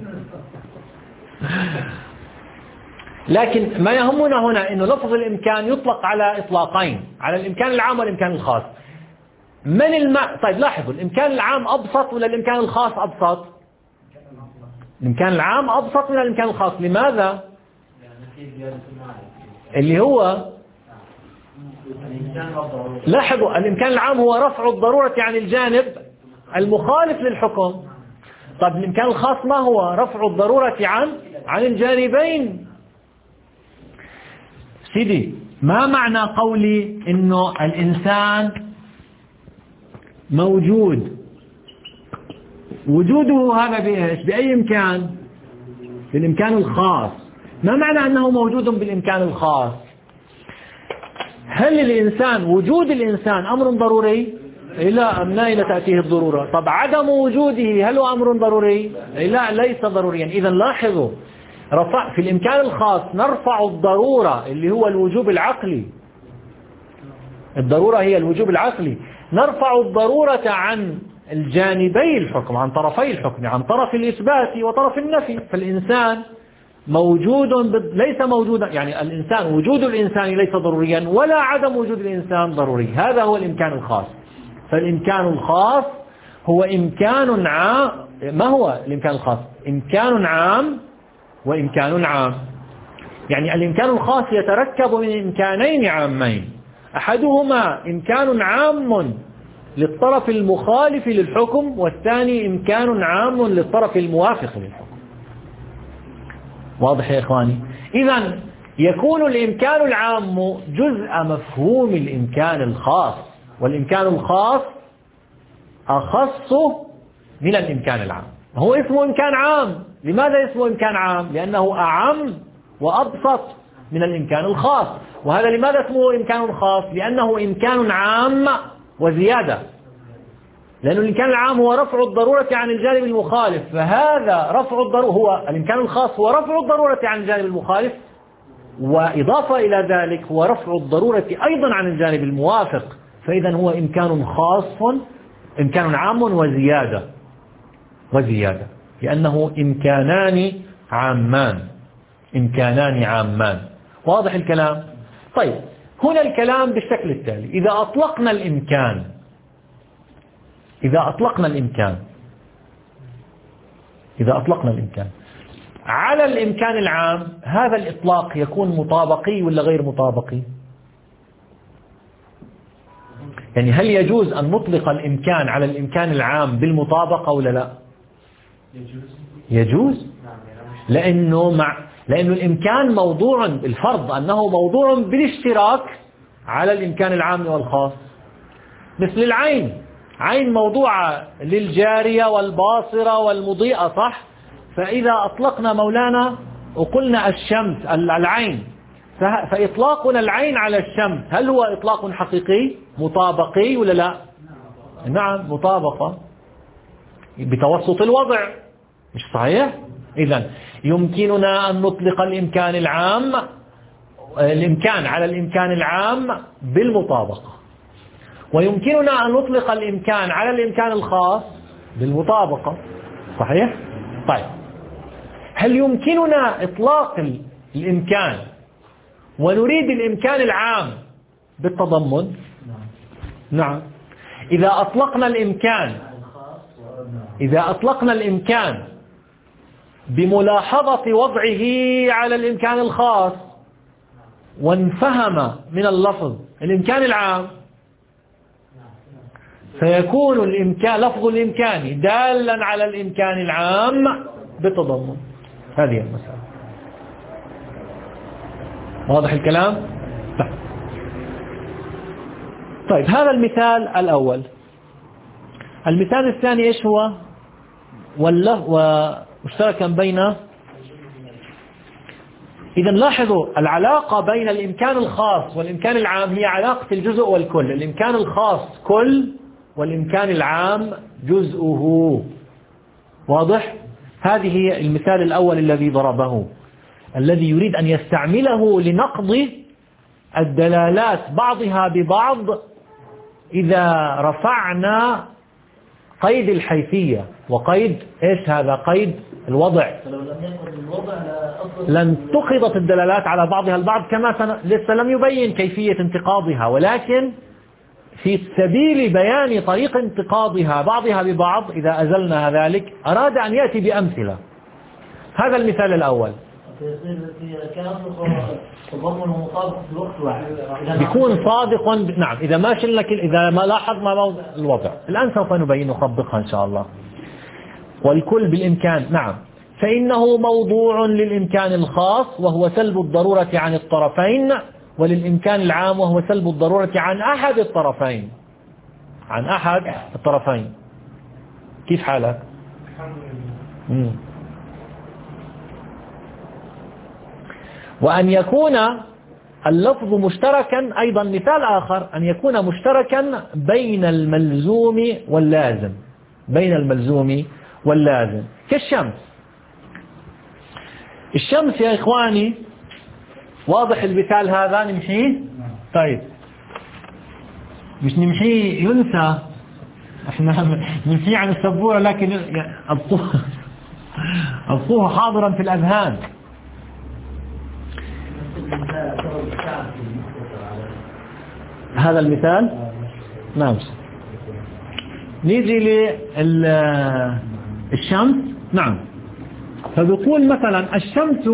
لكن ما يهمنا هنا أنه لفظ الإمكان يطلق على إطلاقين، على الإمكان العام والإمكان الخاص. من الماء؟ طيب لاحظوا، الإمكان العام أبسط ولا الإمكان الخاص أبسط؟ الإمكان العام أبسط من الإمكان الخاص. لماذا؟ اللي هو لاحظوا، الإمكان العام هو رفع الضرورة عن الجانب المخالف للحكم. طيب الإمكان الخاص ما هو؟ رفع الضرورة عن عن الجانبين. سيدي، ما معنى قولي إنه الإنسان موجود؟ وجوده هذا بإيش؟ بأي إمكان؟ بالإمكان الخاص. ما معنى أنه موجود بالإمكان الخاص؟ هل الإنسان، وجود الإنسان أمر ضروري؟ لا، من أين تأتيه الضرورة؟ طب عدم وجوده هل هو أمر ضروري؟ لا، ليس ضروريا. إذا لاحظوا، رفع في الإمكان الخاص نرفع الضرورة اللي هو الوجوب العقلي. الضرورة هي الوجوب العقلي. نرفع الضرورة عن الجانبي الحكم، عن طرفي الحكم، عن طرف الإثبات وطرف النفي. فالإنسان موجود ليس موجودا، يعني الإنسان، وجود الإنسان ليس ضروريا ولا عدم وجود الإنسان ضروري. هذا هو الإمكان الخاص. فالإمكان الخاص هو إمكان عام. ما هو الإمكان الخاص؟ إمكان عام وإمكان عام. يعني الإمكان الخاص يتركب من إمكانين عامين، أحدهما إمكان عام للطرف المخالف للحكم، والثاني إمكان عام للطرف الموافق للحكم. واضح يا إخواني؟ إذن يكون الإمكان العام جزء مفهوم الإمكان الخاص، والإمكان الخاص أخص من الإمكان العام. هو اسمه إمكان عام. لماذا اسمه إمكان عام؟ لأنه أعم وأبسط من الإمكان الخاص. وهذا لماذا اسمه إمكان خاص؟ لأنه إمكان عام وزيادة. لأن الإمكان العام هو رفع الضرورة عن الجانب المخالف، فهذا رفع الضرورة، هو الإمكان الخاص هو رفع الضرورة عن الجانب المخالف، وإضافة إلى ذلك هو رفع الضرورة أيضا عن الجانب الموافق. فإذا هو إمكان خاص، إمكان عام وزيادة وزيادة لأنه إمكانان عامان، إمكانان عامان. واضح الكلام؟ طيب، هنا الكلام بالشكل التالي: إذا أطلقنا الإمكان إذا أطلقنا الإمكان إذا أطلقنا الإمكان على الإمكان العام، هذا الإطلاق يكون مطابقي ولا غير مطابقي؟ يعني هل يجوز أن نطلق الإمكان على الإمكان العام بالمطابقة ولا لا؟ يجوز. لأنه مع لأنه الإمكان موضوع، الفرض أنه موضوع بالاشتراك على الإمكان العام والخاص. مثل العين، عين موضوعة للجارية والباصرة والمضيئة، صح؟ فإذا أطلقنا مولانا وقلنا الشمس العين، فإطلاقنا العين على الشمس هل هو إطلاق حقيقي مطابقي ولا لا؟ نعم، مطابقة بتوسط الوضع، مش صحيح؟ إذن يمكننا أن نطلق الإمكان العام الإمكان على الإمكان العام بالمطابقة، ويمكننا أن نطلق الإمكان على الإمكان الخاص بالمطابقة. صحيح؟ طيب، هل يمكننا إطلاق الإمكان ونريد الإمكان العام بالتضمن. نعم. إذا أطلقنا الإمكان إذا أطلقنا الإمكان بملاحظة وضعه على الإمكان الخاص وانفهم من اللفظ الإمكان العام، فيكون الإمكان لفظ الإمكان دالا على الإمكان العام بالتضمن. هذه المسألة. واضح الكلام؟ طيب هذا المثال الأول. المثال الثاني إيش هو؟ ومشتركا بين، إذا لاحظوا العلاقة بين الإمكان الخاص والإمكان العام هي علاقة الجزء والكل. الإمكان الخاص كل والإمكان العام جزءه. واضح؟ هذه هي المثال الأول الذي ضربه، الذي يريد أن يستعمله لنقض الدلالات بعضها ببعض إذا رفعنا قيد الحيثية وقيد إيش هذا؟ قيد الوضع. لن تقضت الدلالات على بعضها البعض كما سن... لسه لم يبين كيفية انتقاضها، ولكن في سبيل بيان طريق انتقاضها بعضها ببعض إذا أزلنا ذلك أراد أن يأتي بأمثلة. هذا المثال الأول بيكون صادق. نعم إذا ما شلنا إذا ما لاحظنا موضع الوضع. الآن سوف نبين نطبقها إن شاء الله. والكل بالإمكان. نعم فإنه موضوع للإمكان الخاص وهو سلب الضرورة عن الطرفين، وللإمكان العام وهو سلب الضرورة عن أحد الطرفين. عن أحد الطرفين. كيف حالك؟ مم. وأن يكون اللفظ مشتركا أيضا مثال آخر، أن يكون مشتركا بين الملزوم واللازم. بين الملزوم واللازم كالشمس. الشمس يا إخواني واضح المثال هذا نمحيه. طيب مش نمحيه ينسى، احنا نمحيه عن السبورة لكن أبقوه أبقوه حاضرا في الأذهان. هذا المثال. نعم نيجي للشمس. نعم فبيقول مثلا الشمس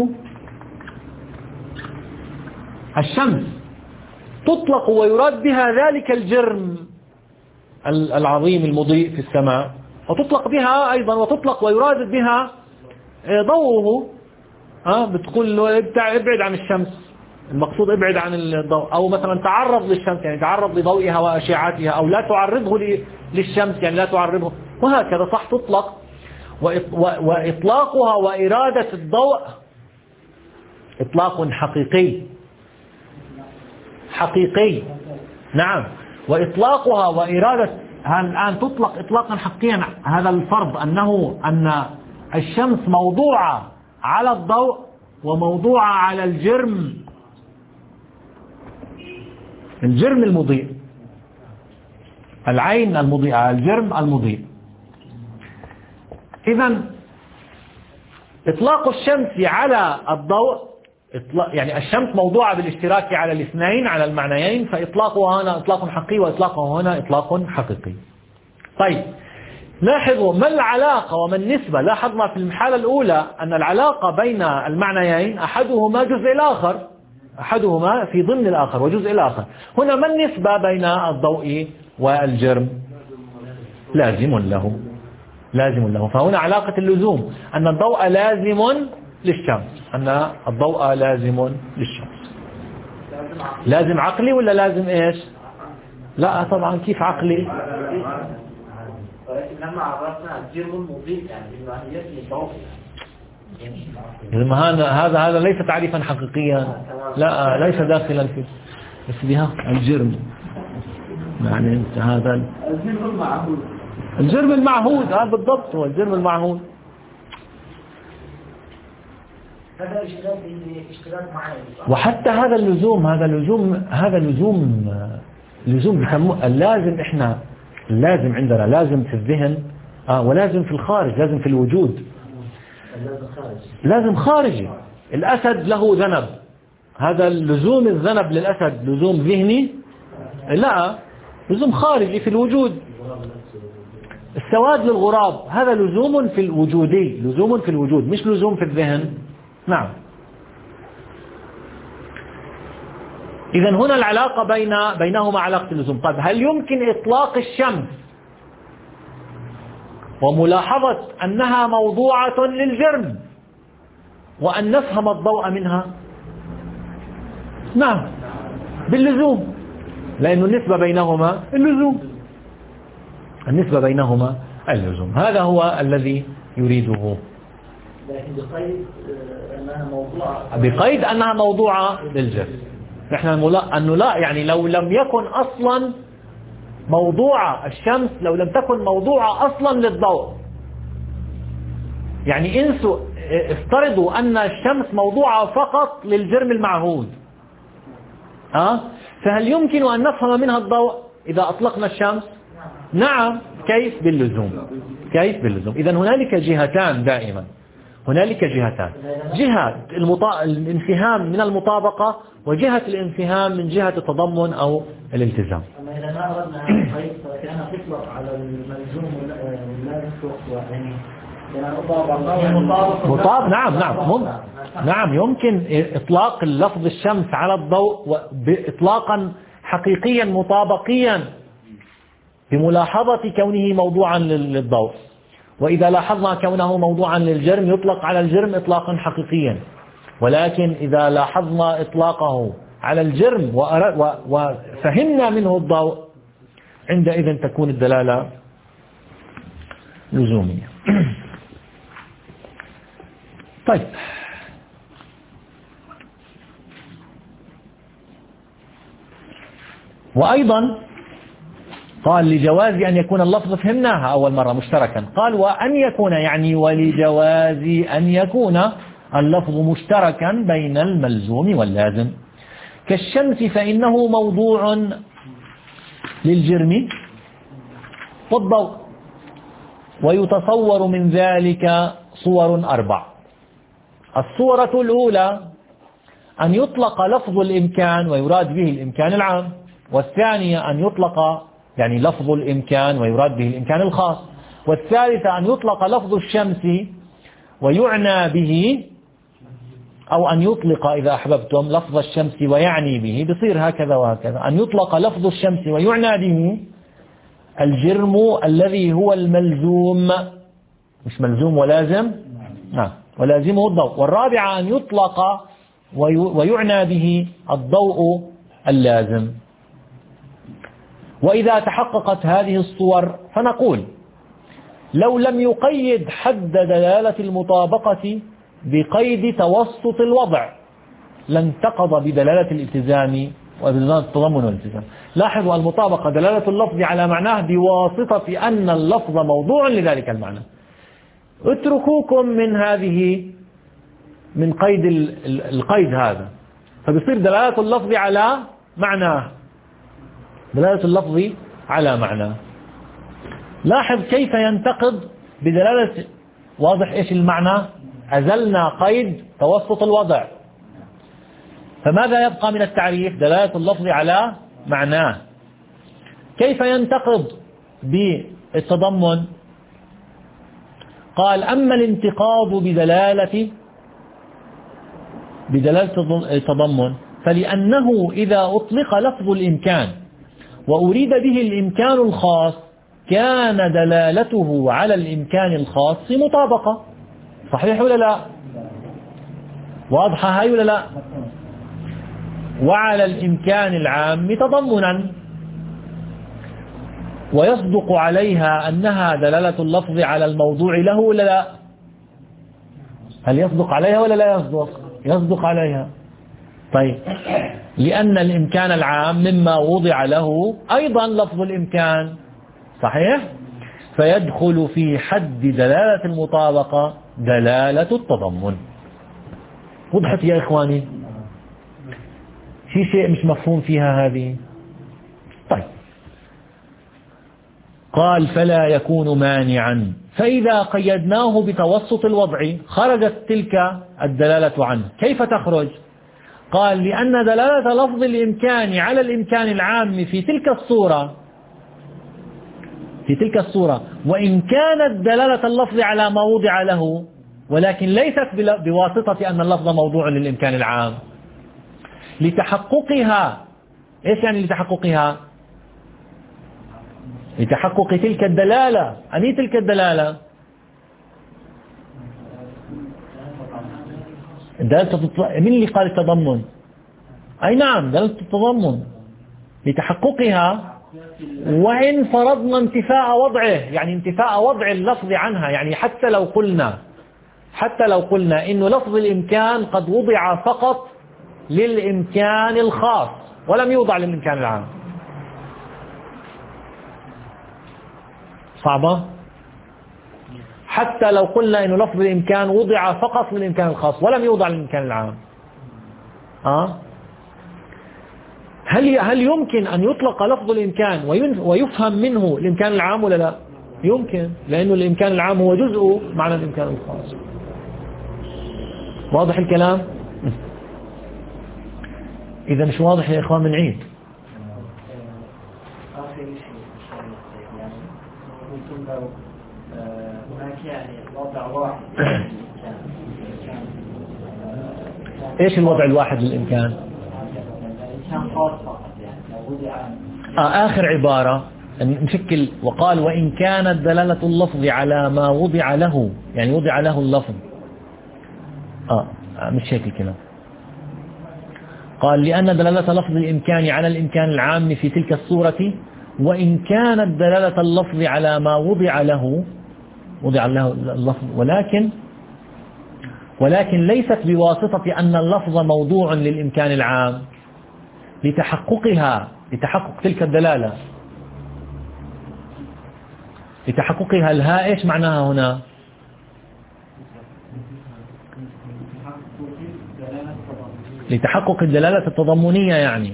الشمس تطلق ويراد بها ذلك الجرم العظيم المضيء في السماء، وتطلق بها أيضا وتطلق ويراد بها ضوءه. ها بتقول له ابعد عن الشمس، المقصود ابعد عن الضوء، أو مثلا تعرض للشمس يعني تعرض لضوئها وأشعتها، أو لا تعرضه للشمس يعني لا تعرضه، وهكذا صح تطلق. وإطلاقها وإرادة الضوء إطلاق حقيقي حقيقي. نعم وإطلاقها وإرادة الآن تطلق إطلاقا حقيقيا. هذا الفرض أنه أن الشمس موضوعة على الضوء وموضوعة على الجرم الجرم المضيء، العين المضيئة، الجرم المضيء. إذن إطلاق الشمس على الضوء يعني الشمس موضوعة بالاشتراك على الاثنين على المعنيين، فإطلاقها هنا إطلاق حقيقي وإطلاقه هنا إطلاق حقيقي. طيب لاحظوا ما العلاقة وما النسبة. لاحظنا في الحالة الأولى أن العلاقة بين المعنيين أحدهما جزء الآخر، أحدهما في ضمن الآخر وجزء الآخر. هنا ما النسبة بين الضوء والجرم؟ لازم له لازم له. فهنا علاقة اللزوم أن الضوء لازم للشمس، أن الضوء لازم للشمس. لازم عقلي ولا لازم إيش؟ لا طبعا كيف عقلي؟ ولكن لما عرفنا الجرم المضيء يعني بماهيته الضوء، هذا هذا هذا ليس تعريفا حقيقيا، لا ليس داخلا في اسمها الجرم. يعني انت هذا الجرم المعهود الجرم المعهود هذا بالضبط هو الجرم المعهود. هذا اشتراك اشتراك معين. وحتى هذا اللزوم هذا اللزوم هذا اللزوم لزوم بيسموه اللازم. احنا اللازم عندنا لازم في الذهن آه ولازم في الخارج، لازم في الوجود، لازم خارجي. لازم خارجي. الأسد له ذنب هذا لزوم الذنب للأسد لزوم ذهني؟ لا، لزوم خارجي في الوجود. السواد للغراب هذا لزوم في الوجودي، لزوم في الوجود مش لزوم في الذهن. نعم. إذا هنا العلاقة بين بينهما علاقة اللزوم. طيب هل يمكن إطلاق الشمس وملاحظة أنها موضوعة للجرم وأن نفهم الضوء منها؟ نعم باللزوم، لأن النسبة بينهما اللزوم، النسبة بينهما اللزوم. هذا هو الذي يريده، لكن بقيد أنها موضوعة، بقيد أنها موضوعة للجرم. نحن أنه لا، يعني لو لم يكن أصلا موضوعة الشمس، لو لم تكن موضوعة أصلا للضوء، يعني انسوا افترضوا أن الشمس موضوعة فقط للجرم المعهود، أه؟ فهل يمكن أن نفهم منها الضوء إذا أطلقنا الشمس؟ نعم. كيف؟ باللزوم. كيف؟ باللزوم. إذا هنالك جهتان دائما، هنالك جهتان، جهة المطا... الانفهام من المطابقة، وجهة الانفهام من جهة التضمن أو الالتزام. أما إذا ما أردنا أن نقيد فكان تطلق على الملزوم ولا يطلق يعني مطابق. نعم نعم مم. نعم يمكن إطلاق اللفظ الشمس على الضوء إطلاقا حقيقيا مطابقيا بملاحظة كونه موضوعا للضوء، وإذا لاحظنا كونه موضوعا للجرم يطلق على الجرم إطلاقا حقيقيا. ولكن إذا لاحظنا إطلاقه على الجرم وفهمنا منه الضوء عندئذ تكون الدلالة لزومية. طيب وأيضا قال لجواز أن يكون اللفظ، فهمناها أول مرة مشتركا، قال وأن يكون يعني ولجواز أن يكون اللفظ مشتركا بين الملزوم واللازم، كالشمس فإنه موضوع للجرم والضوء، ويتصور من ذلك صور أربع. الصورة الأولى أن يطلق لفظ الإمكان ويراد به الإمكان العام، والثانية أن يطلق يعني لفظ الإمكان ويراد به الإمكان الخاص، والثالثة أن يطلق لفظ الشمس ويعنى به، أو أن يطلق إذا أحببتم لفظ الشمس ويعني به، بصير هكذا وهكذا، أن يطلق لفظ الشمس ويعنى به الجرم الذي هو الملزوم، مش ملزوم ولازم، نعم ولازمه الضوء. والرابعة أن يطلق ويعنى به الضوء اللازم. وإذا تحققت هذه الصور فنقول لو لم يقيد حد دلالة المطابقة بقيد توسط الوضع لانتقض بدلالة الالتزام وبدلالة التضمن والالتزام. لاحظوا المطابقة دلالة اللفظ على معناه بواسطة أن اللفظ موضوع لذلك المعنى. اتركوكم من هذه من قيد القيد هذا، فبصير دلالة اللفظ على معناه، دلالة اللفظ على معناه. لاحظ كيف ينتقض بدلالة، واضح ايش المعنى؟ أزلنا قيد توسط الوضع، فماذا يبقى من التعريف؟ دلالة اللفظ على معناه. كيف ينتقض بالتضمن؟ قال أما الانتقاض بدلالة بدلالة التضمن فلأنه إذا أطلق لفظ الإمكان وأريد به الإمكان الخاص كان دلالته على الإمكان الخاص مطابقة. صحيح ولا لا؟ واضحة هاي ولا لا؟ وعلى الإمكان العام تضمنا، ويصدق عليها أنها دلالة اللفظ على الموضوع له ولا لا؟ هل يصدق عليها ولا لا يصدق؟ يصدق عليها. طيب لأن الإمكان العام مما وضع له أيضا لفظ الإمكان، صحيح؟ فيدخل في حد دلالة المطابقة دلالة التضمن. وضحت يا إخواني؟ في شيء مش مفهوم فيها هذه؟ طيب قال فلا يكون مانعا، فإذا قيدناه بتوسط الوضع خرجت تلك الدلالة عنه. كيف تخرج؟ قال لأن دلالة لفظ الإمكان على الإمكان العام في تلك الصورة في تلك الصورة وإن كانت دلالة اللفظ على ما وضع له، ولكن ليست بواسطة أن اللفظ موضوع للإمكان العام، لتحققها. إيش يعني لتحققها؟ لتحقق تلك الدلالة. أني تلك الدلالة دلالة من اللي قال التضمن؟ أي نعم، دلالة التضمن. لتحققها وإن فرضنا انتفاء وضعه، يعني انتفاء وضع اللفظ عنها، يعني حتى لو قلنا حتى لو قلنا إنه لفظ الإمكان قد وضع فقط للإمكان الخاص ولم يوضع للإمكان العام. صعبة؟ حتى لو قلنا إنه لفظ الإمكان وضع فقط للإمكان الخاص ولم يوضع للإمكان العام، أه؟ هل هل يمكن أن يطلق لفظ الإمكان ويفهم منه الإمكان العام ولا لا؟ يمكن، لأنه الإمكان العام هو جزء معنى الإمكان الخاص. واضح الكلام؟ إذا مش واضح يا إخوان بنعيد. آخر شيء يعني قلتم لو هناك يعني وضع واحد إيش الوضع الواحد للإمكان؟ آه آخر عبارة نشكل وقال وإن كانت دلالة اللفظ على ما وضع له، يعني وضع له اللفظ. آه مش هيك الكلام. قال لأن دلالة لفظ الإمكان على الإمكان العام في تلك الصورة وإن كانت دلالة اللفظ على ما وضع له وضع له اللفظ ولكن ولكن ليست بواسطة أن اللفظ موضوع للإمكان العام، لتحققها لتحقق تلك الدلالة لتحققها الهاء. إيش معناها هنا؟ لتحقق الدلالة التضمنية، يعني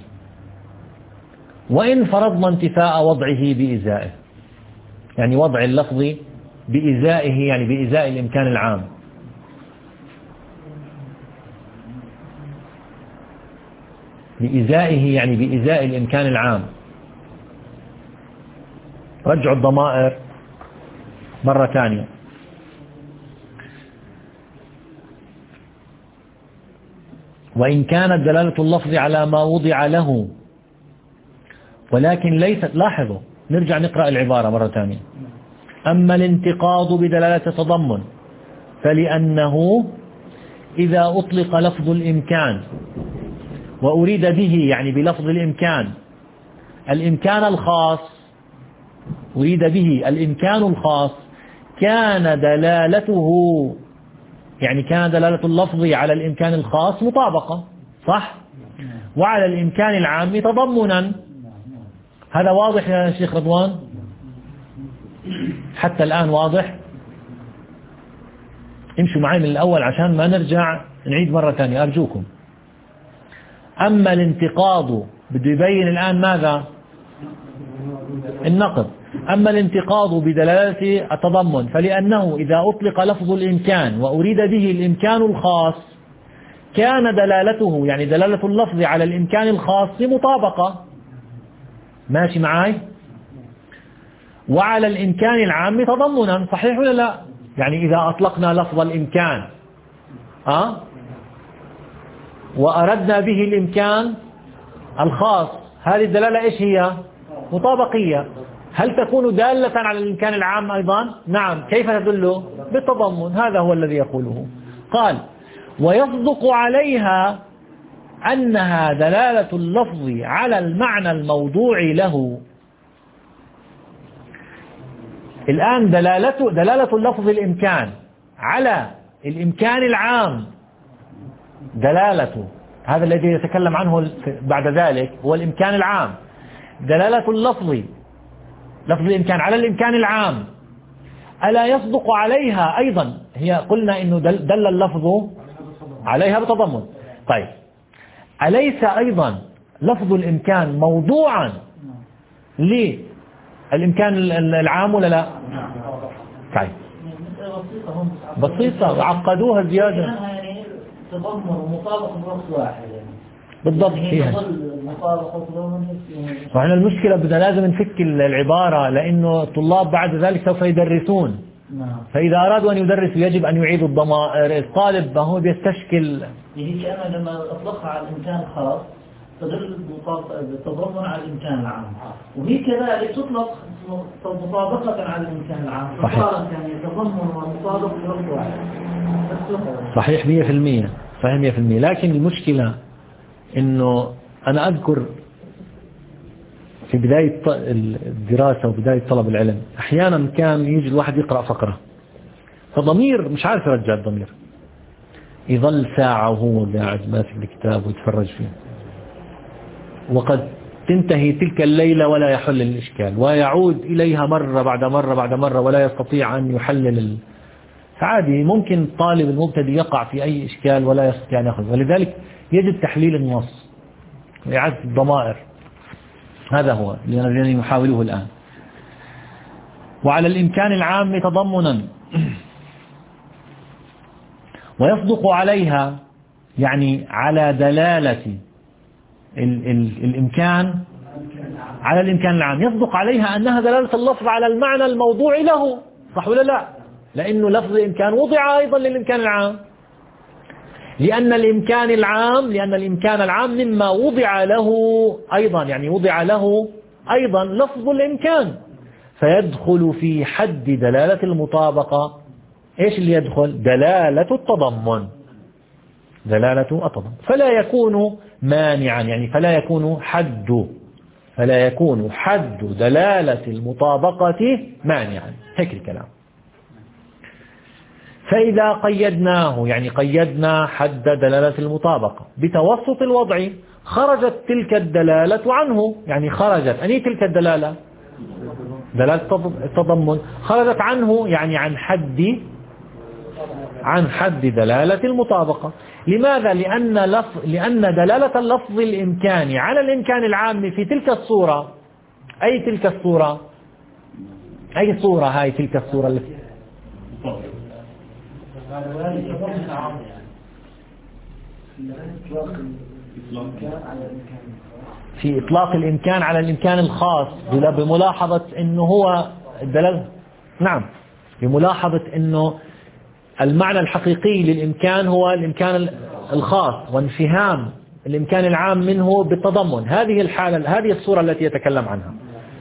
وإن فرضنا انتفاء وضعه بإزائه، يعني وضع اللفظ بإزائه، يعني بإزاء الإمكان العام. بإزائه يعني بإزاء الإمكان العام. رجعوا الضمائر مرة ثانية. وإن كانت دلالة اللفظ على ما وضع له ولكن ليست، لاحظوا نرجع نقرأ العبارة مرة ثانية. أما الانتقاض بدلالة تضمن فلأنه إذا أطلق لفظ الإمكان وأريد به، يعني بلفظ الإمكان، الإمكان الخاص، أريد به الإمكان الخاص، كان دلالته، يعني كان دلالة اللفظ على الإمكان الخاص مطابقة، صح؟ وعلى الإمكان العام تضمنا. هذا واضح يا شيخ رضوان؟ حتى الآن واضح؟ امشوا معي من الأول عشان ما نرجع نعيد مرة ثانية أرجوكم. أما الانتقاض بده يبين الآن ماذا؟ النقض. أما الانتقاض بدلالة التضمن فلأنه إذا أطلق لفظ الإمكان وأريد به الإمكان الخاص كان دلالته، يعني دلالة اللفظ على الإمكان الخاص مطابقة. ماشي معاي؟ وعلى الإمكان العام تضمنا، صحيح ولا لا؟ يعني إذا أطلقنا لفظ الإمكان أه؟ وأردنا به الإمكان الخاص، هذه الدلالة إيش هي؟ مطابقية. هل تكون دالة على الإمكان العام أيضا؟ نعم. كيف تدل؟ بالتضمن. هذا هو الذي يقوله. قال ويصدق عليها أنها دلالة اللفظ على المعنى الموضوع له. الآن دلالة دلالة اللفظ الإمكان على الإمكان العام، دلالته هذا الذي يتكلم عنه بعد ذلك هو الإمكان العام. دلالة اللفظ لفظ الإمكان على الإمكان العام ألا يصدق عليها أيضا؟ هي قلنا إنه دل, دل اللفظ عليها بتضمن. طيب أليس أيضا لفظ الإمكان موضوعا للإمكان العام ولا لا؟ طيب بسيطة، عقدوها زيادة. تضمن ومطابق بنص واحد. بالضبط فيها. وإحنا المشكلة بدنا لازم نفك العبارة، لأنه الطلاب بعد ذلك سوف يدرسون. فإذا أرادوا أن يدرسوا يجب أن يعيدوا الضمائر. الطالب ما هو بيستشكل. هي أنا لما أطلقها على الإمكان الخاص تدل بالتضمن على الإمكان العام، وهي كذلك تطلق مطابقة على الإمكان العام. صحيح. يعني تضمن ومطابقة في واحد. صحيح مية في المية. صحيح مية في المية. لكن المشكلة إنه أنا أذكر في بداية الدراسة وبداية طلب العلم أحيانا كان يجي الواحد يقرأ فقرة فضمير مش عارف يرجع الضمير، يظل ساعة وهو قاعد ماسك الكتاب ويتفرج فيه، وقد تنتهي تلك الليلة ولا يحل الإشكال، ويعود إليها مرة بعد مرة بعد مرة ولا يستطيع أن يحلل. عادي ممكن الطالب المبتدئ يقع في أي إشكال ولا يستطيع أن يأخذ، ولذلك يجب تحليل النص وإعادة الضمائر. هذا هو الذي نحاوله الآن. وعلى الإمكان العام تضمنا، ويصدق عليها يعني على دلالة ال ال الإمكان على الإمكان العام، يصدق عليها أنها دلالة اللفظ على المعنى الموضوع له، صح ولا لا؟ لأنه لفظ الإمكان وضع أيضا للإمكان العام، لأن الإمكان العام لأن الإمكان العام مما وضع له أيضا، يعني وضع له أيضا لفظ الإمكان، فيدخل في حد دلالة المطابقة. إيش اللي يدخل؟ دلالة التضمن، دلالة التضمن، فلا يكون مانعا، يعني فلا يكون حد فلا يكون حد دلالة المطابقة مانعا، هيك الكلام. فإذا قيدناه، يعني قيدنا حد دلالة المطابقة بتوسط الوضع، خرجت تلك الدلالة عنه، يعني خرجت أني تلك الدلالة دلالة التضمن خرجت عنه، يعني عن حد عن حد دلالة المطابقة. لماذا؟ لأن لفظ لأن دلالة اللفظ الإمكاني على الإمكان العام في تلك الصورة، أي تلك الصورة أي صورة هاي تلك الصورة التي في إطلاق الإمكان على الإمكان الخاص، بملاحظة أنه هو الدلالة، نعم، بملاحظة أنه المعنى الحقيقي للإمكان هو الإمكان الخاص، وانفهام الإمكان العام منه بالتضمن. هذه الحالة، هذه الصورة التي يتكلم عنها.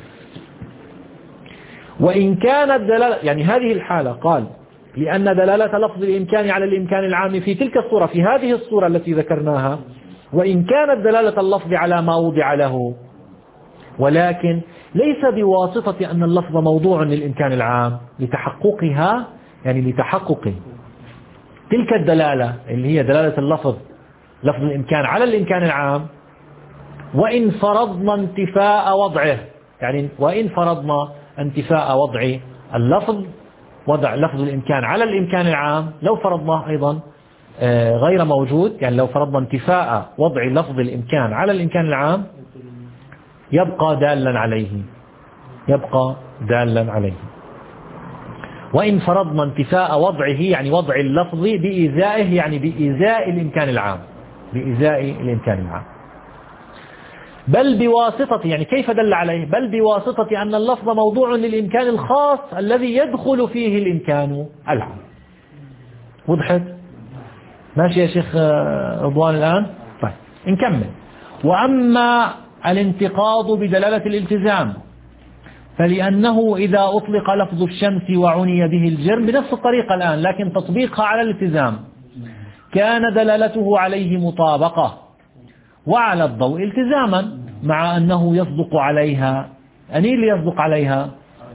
وإن كانت دلالة، يعني هذه الحالة قال لأن دلالة لفظ الإمكان على الإمكان العام في تلك الصورة، في هذه الصورة التي ذكرناها، وإن كانت دلالة اللفظ على ما وضع له، ولكن ليس بواسطة أن اللفظ موضوع للإمكان العام لتحققها، يعني لتحقق تلك الدلالة اللي هي دلالة اللفظ لفظ الإمكان على الإمكان العام. وإن فرضنا انتفاء وضعه، يعني وإن فرضنا انتفاء وضع اللفظ، وضع لفظ الإمكان على الإمكان العام، لو فرضناه أيضا غير موجود، يعني لو فرضنا انتفاء وضع لفظ الإمكان على الإمكان العام، يبقى دالا عليه يبقى دالا عليه. وإن فرضنا انتفاء وضعه، يعني وضع اللفظ بإزائه، يعني بإزاء الإمكان العام بإزاء الإمكان العام بل بواسطة، يعني كيف دل عليه؟ بل بواسطة أن اللفظ موضوع للإمكان الخاص الذي يدخل فيه الإمكان العام. وضحت؟ ماشي يا شيخ رضوان الآن؟ طيب نكمل. وأما الانتقاض بدلالة الالتزام فلأنه إذا أطلق لفظ الشمس وعني به الجرم بنفس الطريقة الآن، لكن تطبيقها على الالتزام، كان دلالته عليه مطابقة وعلى الضوء التزاما، مع أنه يصدق عليها، أني اللي يصدق عليها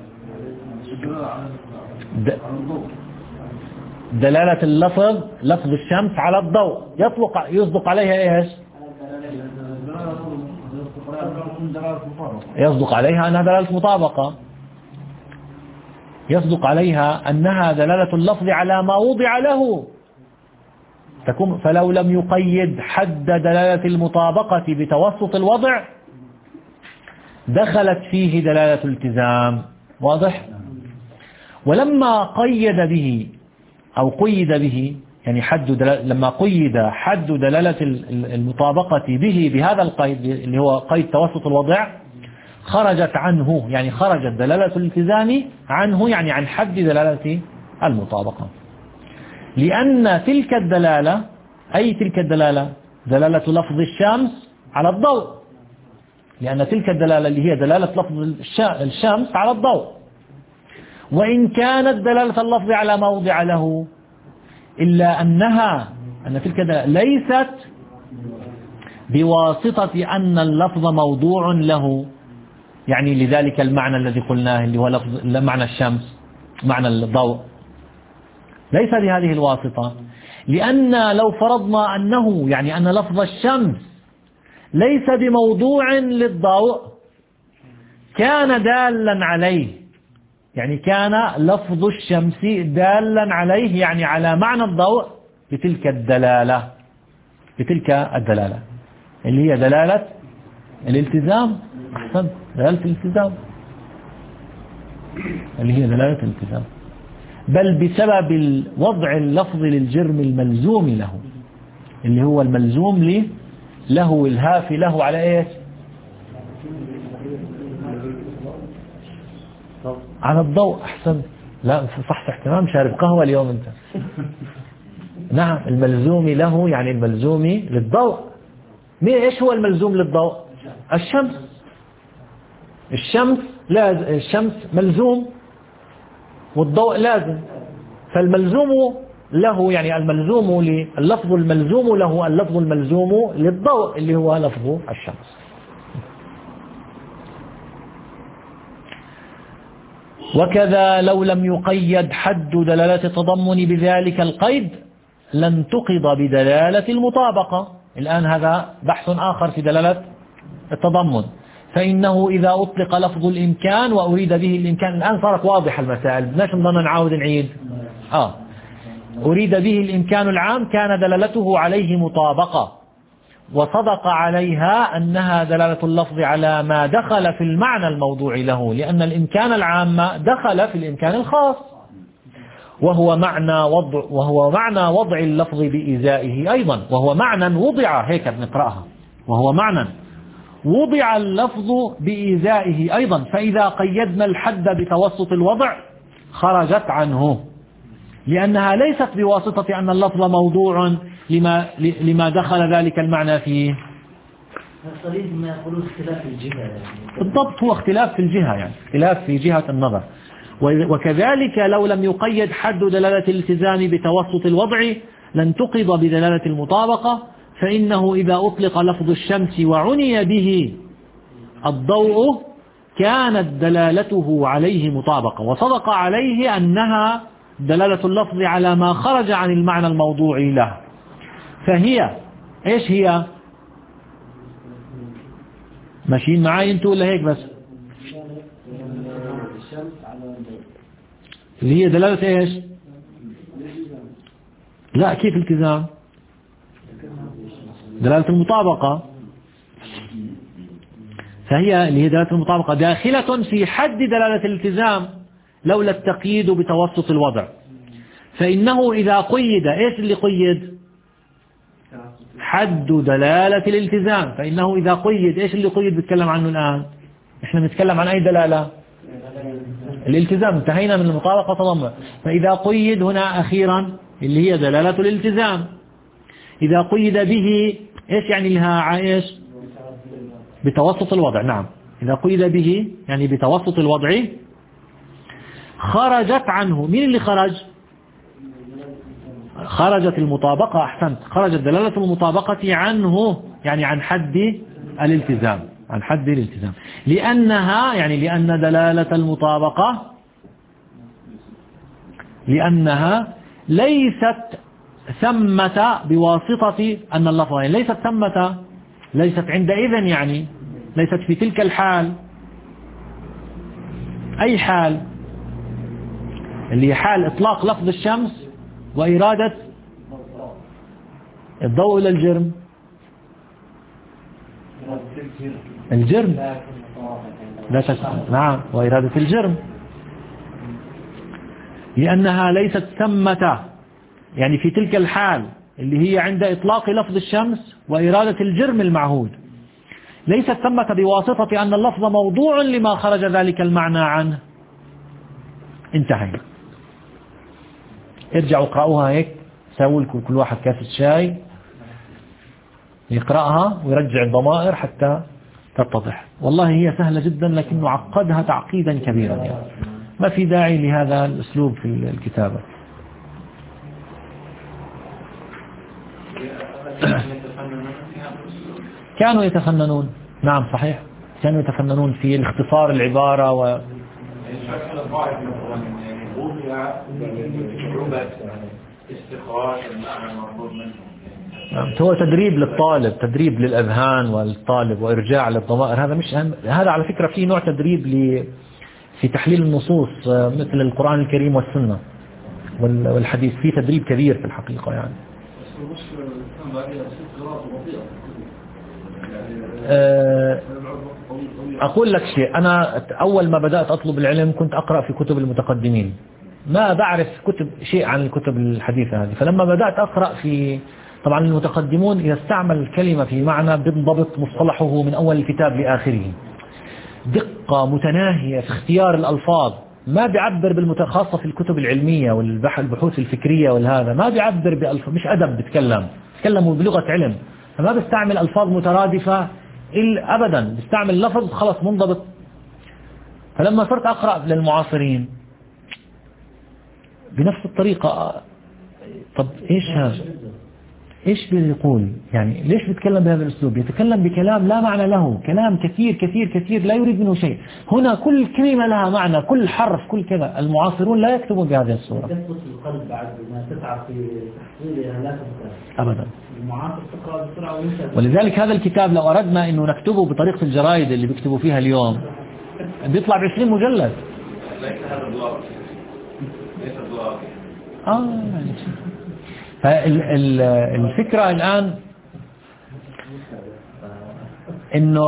دلالة اللفظ لفظ الشمس على الضوء، يطلق يصدق عليها إيش؟ يصدق عليها أنها دلالة مطابقة، يصدق عليها أنها دلالة اللفظ على ما وضع له تكون. فلو لم يقيد حد دلالة المطابقة بتوسط الوضع دخلت فيه دلالة الالتزام. واضح؟ ولما قيد به أو قيد به يعني حد دلالة لما قيد حد دلالة المطابقة به بهذا القيد اللي هو قيد توسط الوضع خرجت عنه، يعني خرجت دلالة الالتزام عنه، يعني عن حد دلالة المطابقة. لأن تلك الدلالة، أي تلك الدلالة، دلالة لفظ الشمس على الضوء، لأن تلك الدلالة اللي هي دلالة لفظ الشمس على الضوء، وإن كانت دلالة اللفظ على موضع له، إلا أنها أن تلك الدلالة ليست بواسطة أن اللفظ موضوع له، يعني لذلك المعنى الذي قلناه اللي هو لفظ معنى الشمس، معنى الضوء، ليس بهذه الواسطة. لأن لو فرضنا أنه يعني أن لفظ الشمس ليس بموضوع للضوء كان دالا عليه، يعني كان لفظ الشمس دالا عليه، يعني على معنى الضوء بتلك الدلالة، بتلك الدلالة اللي هي دلالة الالتزام. أحسن، دلالة الالتزام اللي هي دلالة الالتزام، بل بسبب وضع اللفظ للجرم الملزوم له، اللي هو الملزوم له له الهافي له على ايش؟ على الضوء. احسن، لا صح، احتمام شارب قهوة اليوم انت. نعم، الملزوم له يعني الملزوم للضوء. مين ايش هو الملزوم للضوء؟ الشمس. الشمس لازم، الشمس ملزوم والضوء لازم، فالملزوم له يعني الملزوم اللفظ الملزوم له اللفظ الملزوم للضوء اللي هو لفظ الشمس. وكذا لو لم يقيد حد دلالة التضمن بذلك القيد لانتقض بدلالة المطابقة. الآن هذا بحث آخر في دلالة التضمن. فإنه إذا أطلق لفظ الإمكان وأريد به الإمكان، الآن صارت واضحة المسائل، بدناش نضلنا نعاود نعيد. آه أريد به الإمكان العام كان دلالته عليه مطابقة، وصدق عليها أنها دلالة اللفظ على ما دخل في المعنى الموضوع له، لأن الإمكان العام دخل في الإمكان الخاص، وهو معنى وضع وهو معنى وضع اللفظ بإزائه أيضا، وهو معنى وضع، هيك بنقرأها، وهو معنى وضع اللفظ بإزائه أيضا. فإذا قيدنا الحد بتوسط الوضع خرجت عنه، لأنها ليست بواسطة أن اللفظ موضوع لما لما دخل ذلك المعنى فيه. الصليب ما يقولون اختلاف في الجهة يعني. بالضبط، هو اختلاف في الجهة، يعني اختلاف في جهة النظر. وكذلك لو لم يقيد حد دلالة الالتزام بتوسط الوضع لانتقض بدلالة المطابقة، فإنه إذا أطلق لفظ الشمس وعني به الضوء كانت دلالته عليه مطابقة، وصدق عليه أنها دلالة اللفظ على ما خرج عن المعنى الموضوع له. فهي إيش هي؟ ماشيين معاي انتوا ولا هيك بس؟ اللي هي دلالة إيش؟ لا، كيف التزام؟ دلالة المطابقة. فهي اللي هي دلالة المطابقة داخلة في حد دلالة الالتزام لولا التقييد بتوسط الوضع. فإنه إذا قيد، إيش اللي قيد؟ حد دلالة الالتزام. فإنه إذا قيد، إيش اللي قيد بتكلم عنه الآن؟ إحنا بنتكلم عن أي دلالة؟ الالتزام، انتهينا من المطابقة تضمن. فإذا قيد هنا أخيرا اللي هي دلالة الالتزام، إذا قيد به إيش يعني لها عايش؟ بتوسط الوضع. نعم، إذا قيد به يعني بتوسط الوضع خرجت عنه. مين اللي خرج؟ خرجت المطابقة. أحسنت، خرجت دلالة المطابقة عنه، يعني عن حد الالتزام، عن حد الالتزام، لأنها يعني لأن دلالة المطابقة لأنها ليست ثمة بواسطة أن اللفظ، يعني ليست ثمة، ليست عندئذ، يعني ليست في تلك الحال. أي حال؟ اللي هي حال إطلاق لفظ الشمس وإرادة الضوء إلى الجرم. الجرم لا شك، نعم، وإرادة الجرم، لأنها ليست ثمة يعني في تلك الحال اللي هي عند إطلاق لفظ الشمس وإرادة الجرم المعهود، ليست ثمة بواسطة أن اللفظ موضوع لما خرج ذلك المعنى عنه. انتهينا. ارجعوا اقرأوها هيك، سووا لكم كل واحد كاسة شاي يقرأها ويرجع الضمائر حتى تتضح. والله هي سهلة جدا لكنه عقدها تعقيدا كبيرا، يعني ما في داعي لهذا الأسلوب في الكتابة. كانوا يتفننون، نعم صحيح، كانوا يتفننون في الاختصار العبارة و نعم. هو تدريب للطالب، تدريب للأذهان والطالب وإرجاع للضمائر. هذا مش هم... هذا على فكرة في نوع تدريب ل... في تحليل النصوص مثل القرآن الكريم والسنة والحديث، في تدريب كبير في الحقيقة يعني. أقول لك شيء، أنا أول ما بدأت أطلب العلم كنت أقرأ في كتب المتقدمين، ما بعرف كتب شيء عن الكتب الحديثة هذه. فلما بدأت أقرأ في، طبعا المتقدمون إذا استعمل الكلمة في معنى بنضبط مصطلحه من أول الكتاب لآخره، دقة متناهية في اختيار الألفاظ، ما بيعبر بالمتخصص في الكتب العلمية والبحوث الفكرية والهذا، ما بيعبر بألفاظ، مش أدب، بتكلم بتكلموا بلغة علم، فما بيستعمل ألفاظ مترادفة إلا أبدا، بيستعمل لفظ خلص منضبط. فلما صرت أقرأ للمعاصرين بنفس الطريقة، طب إيش هذا؟ إيش بيقول؟ يعني ليش بيتكلم بهذا الأسلوب؟ يتكلم بكلام لا معنى له، كلام كثير كثير كثير لا يريد منه شيء. هنا كل كلمة لها معنى، كل حرف، كل كذا. المعاصرون لا يكتبون بهذه الصورة. تثبت القلب بعد ما تسعى في تحصيلها لا تبقى أبدا. المعاصر تقرأ بسرعة وينسى. ولذلك هذا الكتاب لو أردنا إنه نكتبه بطريقة الجرايد اللي بيكتبوا فيها اليوم بيطلع بعشرين مجلد. ليس هذا الضوء. ليس الضوء. آه يعني فالفكرة الآن إنه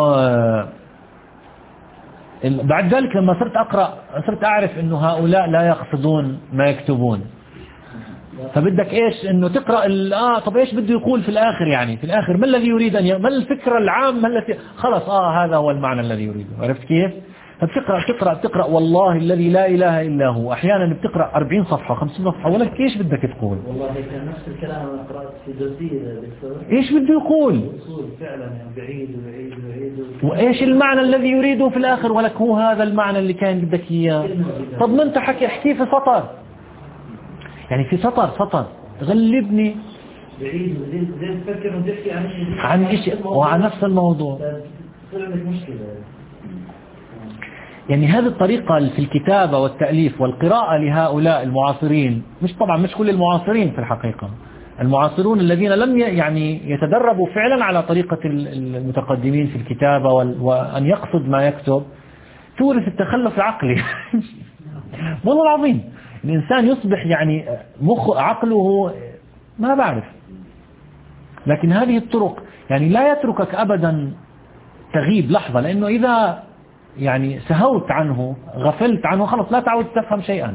بعد ذلك لما صرت أقرأ صرت أعرف إنه هؤلاء لا يقصدون ما يكتبون. فبدك إيش إنه تقرأ آه طب إيش بده يقول في الآخر؟ يعني في الآخر ما الذي يريد أن ي... ما الفكرة العامة التي خلص آه هذا هو المعنى الذي يريده. عرفت كيف؟ فبتقرأ تقرأ تقرأ والله الذي لا إله إلا هو. أحيانا بتقرأ أربعين صفحة خمسين صفحة ولك إيش بدك تقول؟ والله كان نفس الكلام أنا قرأت في دوسير دكتور. إيش بده يقول؟ فعلا يعني بعيد وبعيد وبعيد. وإيش المعنى الذي يريده في الآخر؟ ولك هو هذا المعنى اللي كان بدك إياه. طب ما أنت حكي احكيه في سطر، يعني في سطر سطر غلبني بعيد وزي زي تفكر وتحكي عن شيء عن شيء وعن نفس الموضوع. تصير لك مشكلة. يعني هذه الطريقة في الكتابة والتأليف والقراءة لهؤلاء المعاصرين، مش طبعا مش كل المعاصرين في الحقيقة، المعاصرون الذين لم يعني يتدربوا فعلا على طريقة المتقدمين في الكتابة وأن يقصد ما يكتب، تورث التخلف العقلي. والله العظيم الإنسان يصبح يعني مخ عقله ما بعرف. لكن هذه الطرق يعني لا يتركك أبدا تغيب لحظة، لأنه إذا يعني سهوت عنه غفلت عنه خلص لا تعود تفهم شيئا.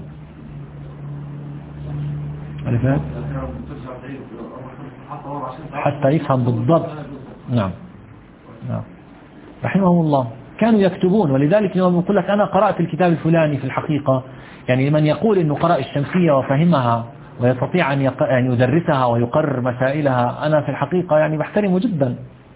عرفت؟ حتى يفهم بالضبط. نعم نعم رحمهم الله كانوا يكتبون. ولذلك يوم يقول لك أنا قرأت الكتاب الفلاني، في الحقيقة يعني من يقول إنه قرأ الشمسية وفهمها ويستطيع أن يق... يعني يدرسها ويقرر مسائلها، أنا في الحقيقة يعني بحترمه جدا.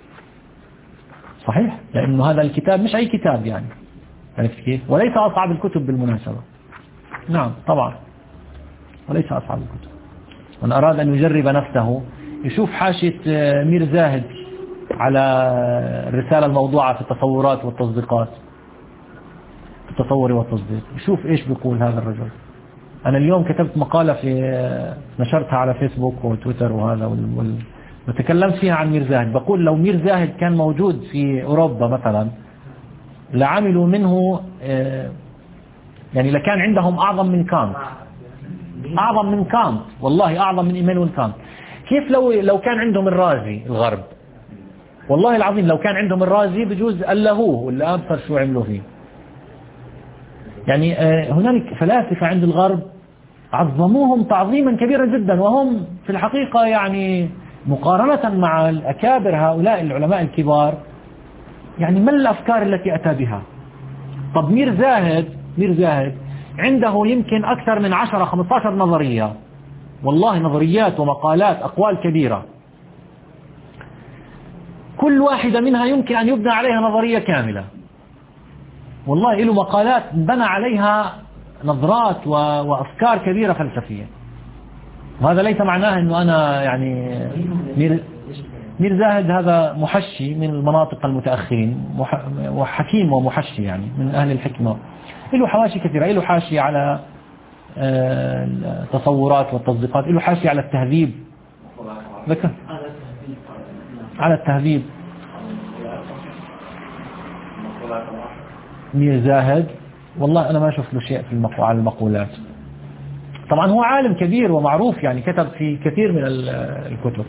صحيح، لأنه هذا الكتاب مش أي كتاب يعني. عرفت كيف؟ وليس أصعب الكتب بالمناسبة. نعم طبعا وليس أصعب الكتب. من أراد أن يجرب نفسه يشوف حاشية مير زاهد على الرسالة الموضوعة في التصورات والتصديقات، في التصور والتصديق، يشوف إيش بيقول هذا الرجل. أنا اليوم كتبت مقالة في نشرتها على فيسبوك وتويتر وهذا وال... وتكلمت فيها عن مير زاهد. بقول لو مير زاهد كان موجود في أوروبا مثلا لعملوا منه يعني لكان عندهم أعظم من كانت، أعظم من كانت والله، أعظم من إيمانويل كانت. كيف لو لو كان عندهم الرازي الغرب؟ والله العظيم لو كان عندهم الرازي بجوز ألهوه ولا أبصر شو عملوا فيه. يعني هنالك فلاسفة عند الغرب عظموهم تعظيما كبيرا جدا، وهم في الحقيقة يعني مقارنة مع الأكابر هؤلاء العلماء الكبار يعني ما الأفكار التي أتى بها؟ طب مير زاهد مير زاهد عنده يمكن أكثر من عشرة خمسة عشر نظرية، والله نظريات ومقالات أقوال كبيرة، كل واحدة منها يمكن أن يبنى عليها نظرية كاملة. والله له مقالات بنى عليها نظرات وأفكار كبيرة فلسفية. وهذا ليس معناه أنه أنا يعني مير, مير زاهد هذا محشي من المناطق المتأخرين، وحكيم ومحشي يعني من أهل الحكمة، له حواشي كثيرة، له حاشي على التصورات والتصديقات، له حاشي على التهذيب، ذكر على التهذيب. مير زاهد والله أنا ما شفت له شيء في المقو... على المقولات. طبعا هو عالم كبير ومعروف يعني، كتب في كثير من الكتب،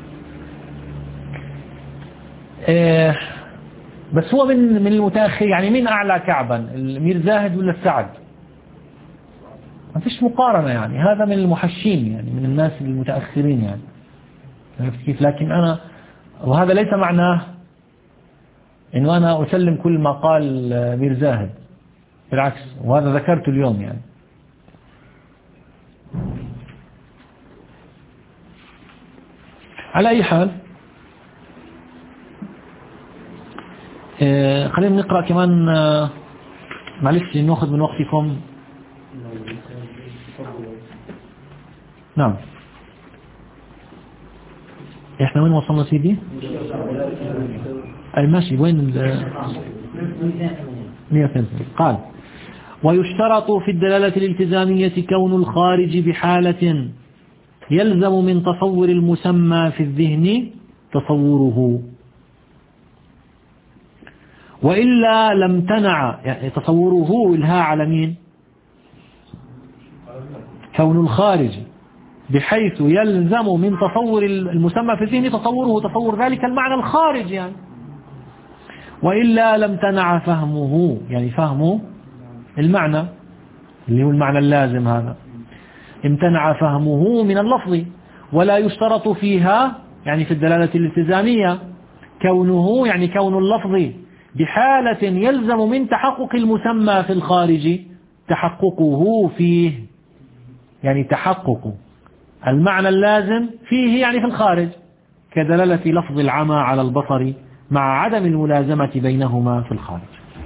إيه بس هو من من المتأخر يعني. مين أعلى كعبا، مير زاهد ولا السعد؟ ما فيش مقارنة يعني. هذا من المحشين يعني، من الناس المتأخرين يعني، عرفت كيف؟ لكن أنا، وهذا ليس معناه إنه أنا أسلم كل ما قال مير زاهد، بالعكس، وهذا ذكرته اليوم يعني. على أي حال آه خلينا نقرأ كمان، آه معلش نأخذ من وقتكم. نعم احنا وين وصلنا سيدي؟ اي ماشي، وين ال مئة وثمانين؟ قال: ويشترط في الدلالة الالتزامية كون الخارج بحالة يلزم من تصور المسمى في الذهن تصوره، وإلا لم تنع، يعني تصوره الها على مين؟ كون الخارج بحيث يلزم من تصور المسمى في الذهن تصوره، تصور ذلك المعنى الخارج يعني. وإلا لم تنع فهمه، يعني فهمه المعنى اللي هو المعنى اللازم، هذا امتنع فهمه من اللفظ. ولا يشترط فيها، يعني في الدلالة الالتزامية، كونه، يعني كون اللفظ بحالة يلزم من تحقق المسمى في الخارج تحققه فيه، يعني تحقق المعنى اللازم فيه يعني في الخارج، كدلالة لفظ العمى على البصر مع عدم الملازمة بينهما في الخارج.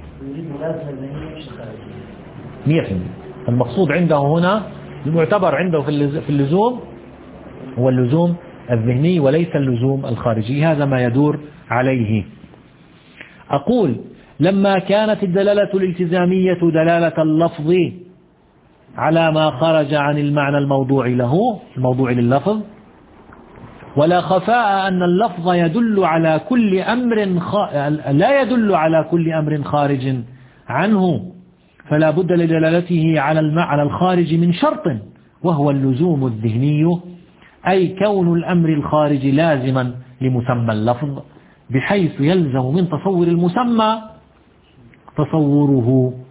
مئة في المئة. المقصود عنده هنا، المعتبر عنده في اللزوم هو اللزوم الذهني وليس اللزوم الخارجي، هذا ما يدور عليه. أقول: لما كانت الدلالة الالتزامية دلالة اللفظ على ما خرج عن المعنى الموضوع له، الموضوع لللفظ، ولا خفاء أن اللفظ يدل على كل أمر خ... لا يدل على كل أمر خارج عنه، فلا بد لدلالته على المعنى الخارج من شرط، وهو اللزوم الذهني، أي كون الأمر الخارج لازما لمسمى اللفظ بحيث يلزم من تصور المسمى تصوره،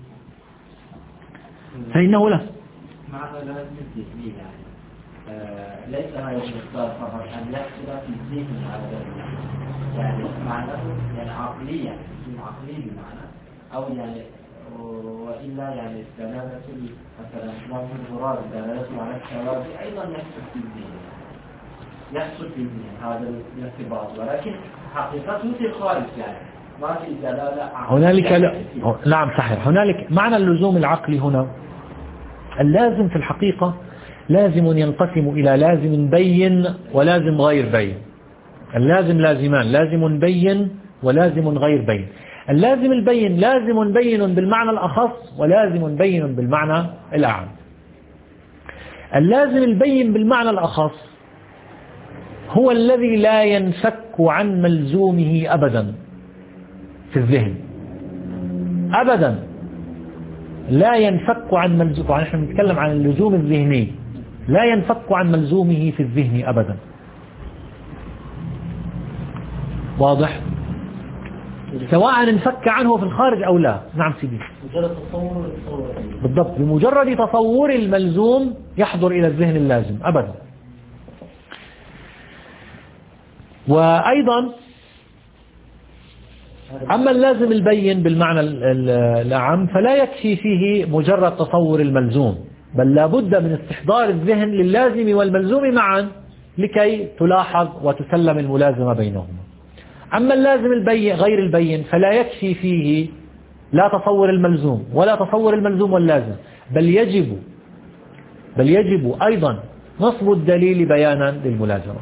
فإنه له معنى لازم الذهني يعني آه ليس هذا المقدار فقط أن يحصل في الذهن هذا يعني معناه يعني عقليا، عقلي بمعنى أو يعني وإلا يعني دلالة مثلا لفظ المراد دلالته على الثواب أيضا يحصل في الذهن، يحصل في الذهن هذا الارتباط، ولكن حقيقته في الخارج يعني ما في دلالة هنالك لا. نعم صحيح، هنالك معنى اللزوم العقلي هنا. اللازم في الحقيقة لازم ينقسم إلى لازم بين ولازم غير بين. اللازم لازمان، لازم بين ولازم غير بين. اللازم البين لازم بين بالمعنى الأخص ولازم بين بالمعنى الأعم. اللازم البين بالمعنى الأخص هو الذي لا ينفك عن ملزومه أبدا في الذهن، أبدا لا ينفك عن ملزومه. نحن نتكلم عن اللزوم الذهني، لا ينفك عن ملزومه في الذهن أبدا. واضح؟ سواء انفك عنه في الخارج أو لا. نعم سيدي. مجرد تصور تصور بالضبط، بمجرد تصور الملزوم يحضر إلى الذهن اللازم أبدا. وأيضا أما اللازم البين بالمعنى الأعم فلا يكفي فيه مجرد تصور الملزوم، بل لا بد من استحضار الذهن لللازم والملزوم معا لكي تلاحظ وتسلم الملازمة بينهما. أما اللازم البين غير البين فلا يكفي فيه لا تصور الملزوم ولا تصور الملزوم واللازم، بل يجب بل يجب أيضا نصب الدليل بيانا للملازمة.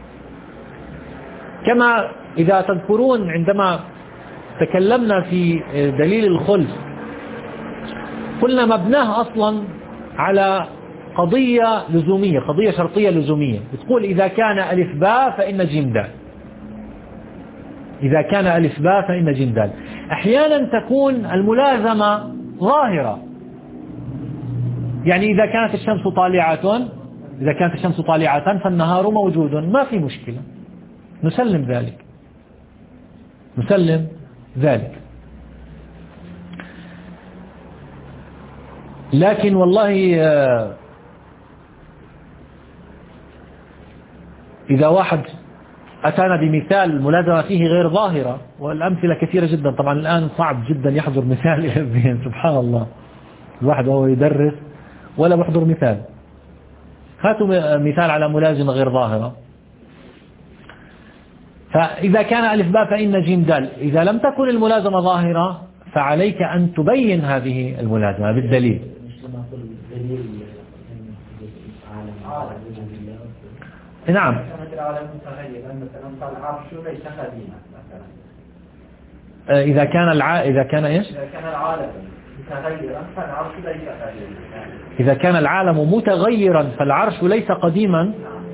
كما إذا تذكرون عندما تكلمنا في دليل الخلف قلنا مبناه أصلا على قضية لزومية، قضية شرطية لزومية، بتقول إذا كان ألف باء فإن جيم دال، إذا كان ألف باء فإن جيم دال. أحيانا تكون الملازمة ظاهرة، يعني إذا كانت الشمس طالعة إذا كانت الشمس طالعة فالنهار موجود، ما في مشكلة، نسلم ذلك نسلم ذلك. لكن والله إذا واحد أتانا بمثال الملازمة فيه غير ظاهرة، والأمثلة كثيرة جدا، طبعا الآن صعب جدا يحضر مثال إلى الذهن، سبحان الله، الواحد وهو يدرس ولا بيحضر مثال. هاتوا مثال على ملازمة غير ظاهرة. فإذا كان ألف باء فإن جيم دال، إذا لم تكن الملازمة ظاهرة فعليك أن تبين هذه الملازمة بالدليل. نعم. إذا كان الع... إذا كان إيش؟ إذا كان العالم متغيرا فالعرش ليس قديما. إذا كان العالم متغيرا فالعرش ليس قديما.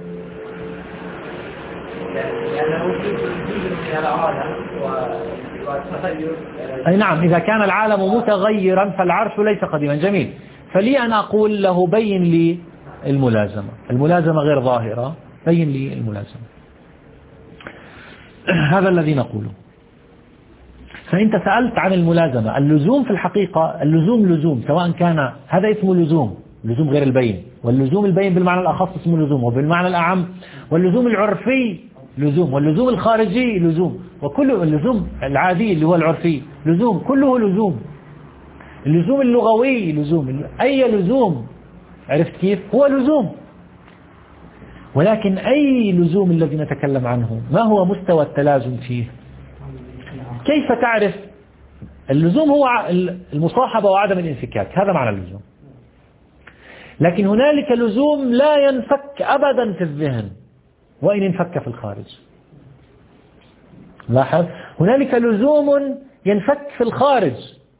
أي نعم، إذا كان العالم متغيرا فالعرش ليس قديما. جميل. فلي أن أقول له بين لي الملازمة، الملازمة غير ظاهرة، بين لي الملازمة. هذا الذي نقوله. فأنت سألت عن الملازمة، اللزوم في الحقيقة اللزوم لزوم، سواء كان هذا اسمه لزوم، لزوم غير البين، واللزوم البين بالمعنى الأخص اسمه لزوم، وبالمعنى الأعم واللزوم العرفي لزوم، واللزوم الخارجي لزوم، وكل اللزوم العادي اللي هو العرفي لزوم، كله لزوم. اللزوم اللغوي لزوم، أي لزوم عرفت كيف هو لزوم. ولكن أي لزوم الذي نتكلم عنه ما هو مستوى التلازم فيه؟ كيف تعرف؟ اللزوم هو المصاحبة وعدم الانفكاك، هذا معنى اللزوم. لكن هنالك لزوم لا ينفك أبدا في الذهن وإن انفك في الخارج. لاحظ، هنالك لزوم ينفك في الخارج،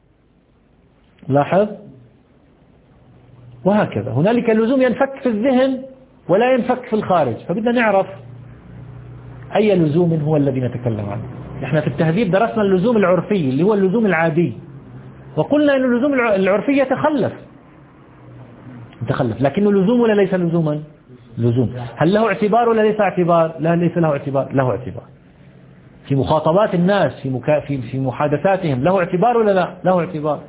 لاحظ، وهكذا هنالك لزوم ينفك في الذهن ولا ينفك في الخارج. فبدنا نعرف أي لزوم هو الذي نتكلم عنه. احنا في التهذيب درسنا اللزوم العرفي اللي هو اللزوم العادي، وقلنا أن اللزوم العرفي يتخلف يتخلف لكنه لزوم ولا ليس لزوما؟ لزوم. هل له اعتبار ولا ليس اعتبار؟ لا، ليس له اعتبار، له اعتبار في مخاطبات الناس، في مكا... في في محادثاتهم، له اعتبار ولا لا؟ له اعتبار،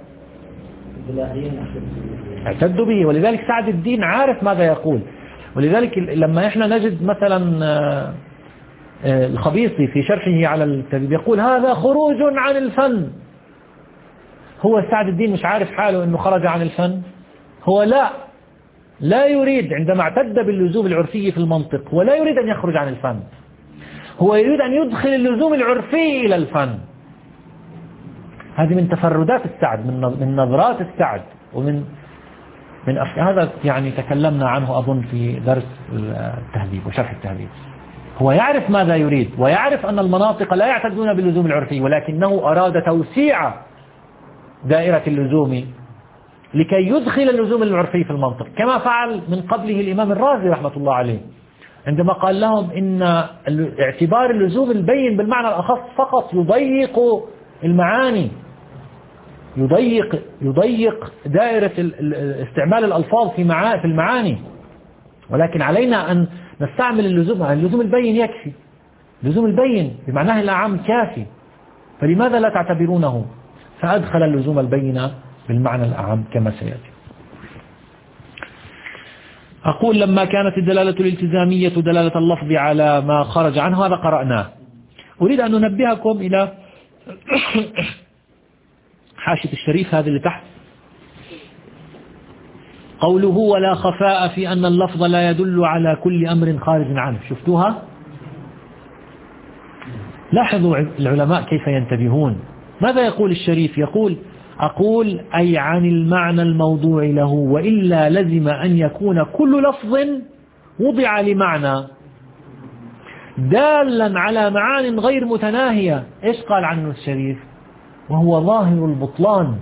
اعتدوا به. ولذلك سعد الدين عارف ماذا يقول. ولذلك لما احنا نجد مثلا الخبيصي في شرحه على التهذيب يقول هذا خروج عن الفن، هو سعد الدين مش عارف حاله انه خرج عن الفن؟ هو لا لا يريد، عندما اعتد باللزوم العرفي في المنطق ولا يريد أن يخرج عن الفن، هو يريد أن يدخل اللزوم العرفي إلى الفن. هذه من تفردات السعد، من من نظرات السعد، ومن من هذا يعني تكلمنا عنه أظن في درس التهذيب وشرح التهذيب. هو يعرف ماذا يريد، ويعرف أن المناطق لا يعتدون باللزوم العرفي، ولكنه أراد توسيع دائرة اللزوم لكي يدخل اللزوم العرفي في المنطق، كما فعل من قبله الإمام الرازي رحمة الله عليه عندما قال لهم إن اعتبار اللزوم البين بالمعنى الأخص فقط يضيق المعاني، يضيق يضيق دائرة استعمال الألفاظ في في المعاني، ولكن علينا أن نستعمل اللزوم. اللزوم البين يكفي، اللزوم البين بمعناه الأعم كافي. فلماذا لا تعتبرونه؟ فأدخل اللزوم البينة بالمعنى الأعم كما سيأتي. أقول لما كانت الدلالة الالتزامية دلالة اللفظ على ما خرج عنه، هذا قرأناه. أريد أن ننبهكم إلى حاشية الشريف هذه اللي تحت، قوله ولا خفاء في أن اللفظ لا يدل على كل أمر خارج عنه. شفتوها؟ لاحظوا العلماء كيف ينتبهون. ماذا يقول الشريف؟ يقول أقول أي عن المعنى الموضوع له، وإلا لزم أن يكون كل لفظ وضع لمعنى دالا على معان غير متناهية. إيش قال عنه الشريف؟ وهو ظاهر البطلان.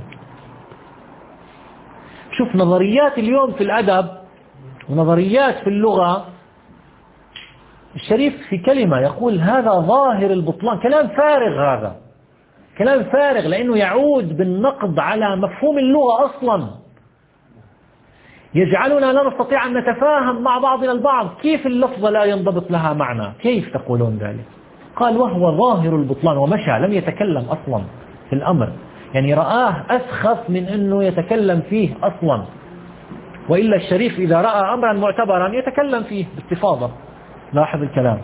شوف نظريات اليوم في الأدب ونظريات في اللغة، الشريف في كلمة يقول هذا ظاهر البطلان. كلام فارغ، هذا كلام فارغ، لأنه يعود بالنقد على مفهوم اللغة أصلا، يجعلنا لا نستطيع أن نتفاهم مع بعضنا البعض. كيف اللفظة لا ينضبط لها معنى؟ كيف تقولون ذلك؟ قال وهو ظاهر البطلان، ومشى لم يتكلم أصلا في الأمر، يعني رآه أسخف من أنه يتكلم فيه أصلا. وإلا الشريف إذا رأى أمرا معتبرا يتكلم فيه باستفاضة. لاحظ الكلام.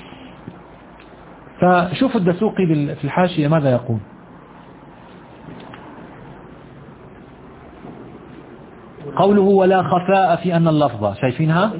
فشوف الدسوقي في الحاشية ماذا يقول. قوله ولا خفاء في أن اللفظ، شايفينها؟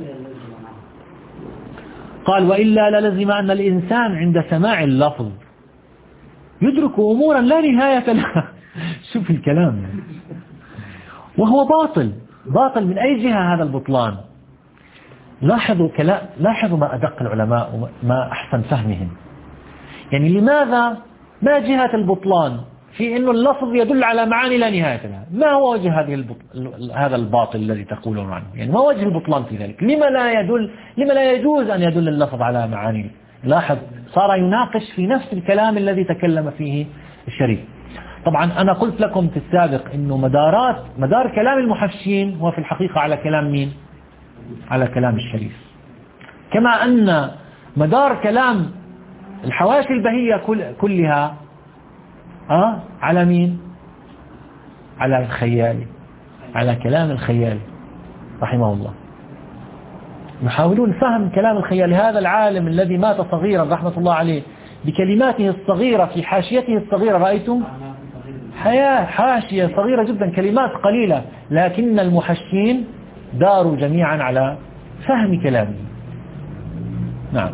قال وإلا للزم أن الإنسان عند سماع اللفظ يدرك أمورا لا نهاية لها. شوف الكلام، وهو باطل. باطل من أي جهة هذا البطلان؟ لاحظوا كلام، لاحظوا ما أدق العلماء وما أحسن فهمهم. يعني لماذا ما جهة البطلان في أنه اللفظ يدل على معاني لا نهاية لها؟ ما هو وجه هذه البطل... هذا الباطل الذي تقولون عنه؟ يعني ما وجه البطلان في ذلك؟ لما لا يدل لما لا يجوز أن يدل اللفظ على معاني؟ لاحظ صار يناقش في نفس الكلام الذي تكلم فيه الشريف. طبعا أنا قلت لكم في السابق أنه مدارات مدار كلام المحشين هو في الحقيقة على كلام مين؟ على كلام الشريف. كما أن مدار كلام الحواشي البهية كل كلها أه؟ على مين؟ على الخيالي، على كلام الخيالي رحمه الله. يحاولون فهم كلام الخيالي، هذا العالم الذي مات صغيرا رحمة الله عليه بكلماته الصغيرة في حاشيته الصغيرة. رأيتم؟ حياة حاشية صغيرة جدا، كلمات قليلة، لكن المحشين داروا جميعا على فهم كلامه. نعم.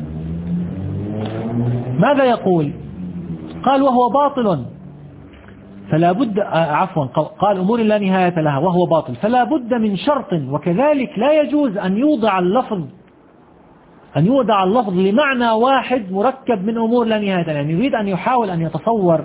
ماذا يقول؟ قال وهو باطل فلا بد، عفوا قال أمور لا نهاية لها وهو باطل فلا بد من شرط، وكذلك لا يجوز أن يوضع اللفظ أن يوضع اللفظ لمعنى واحد مركب من أمور لا نهاية لها. يعني يريد أن يحاول أن يتصور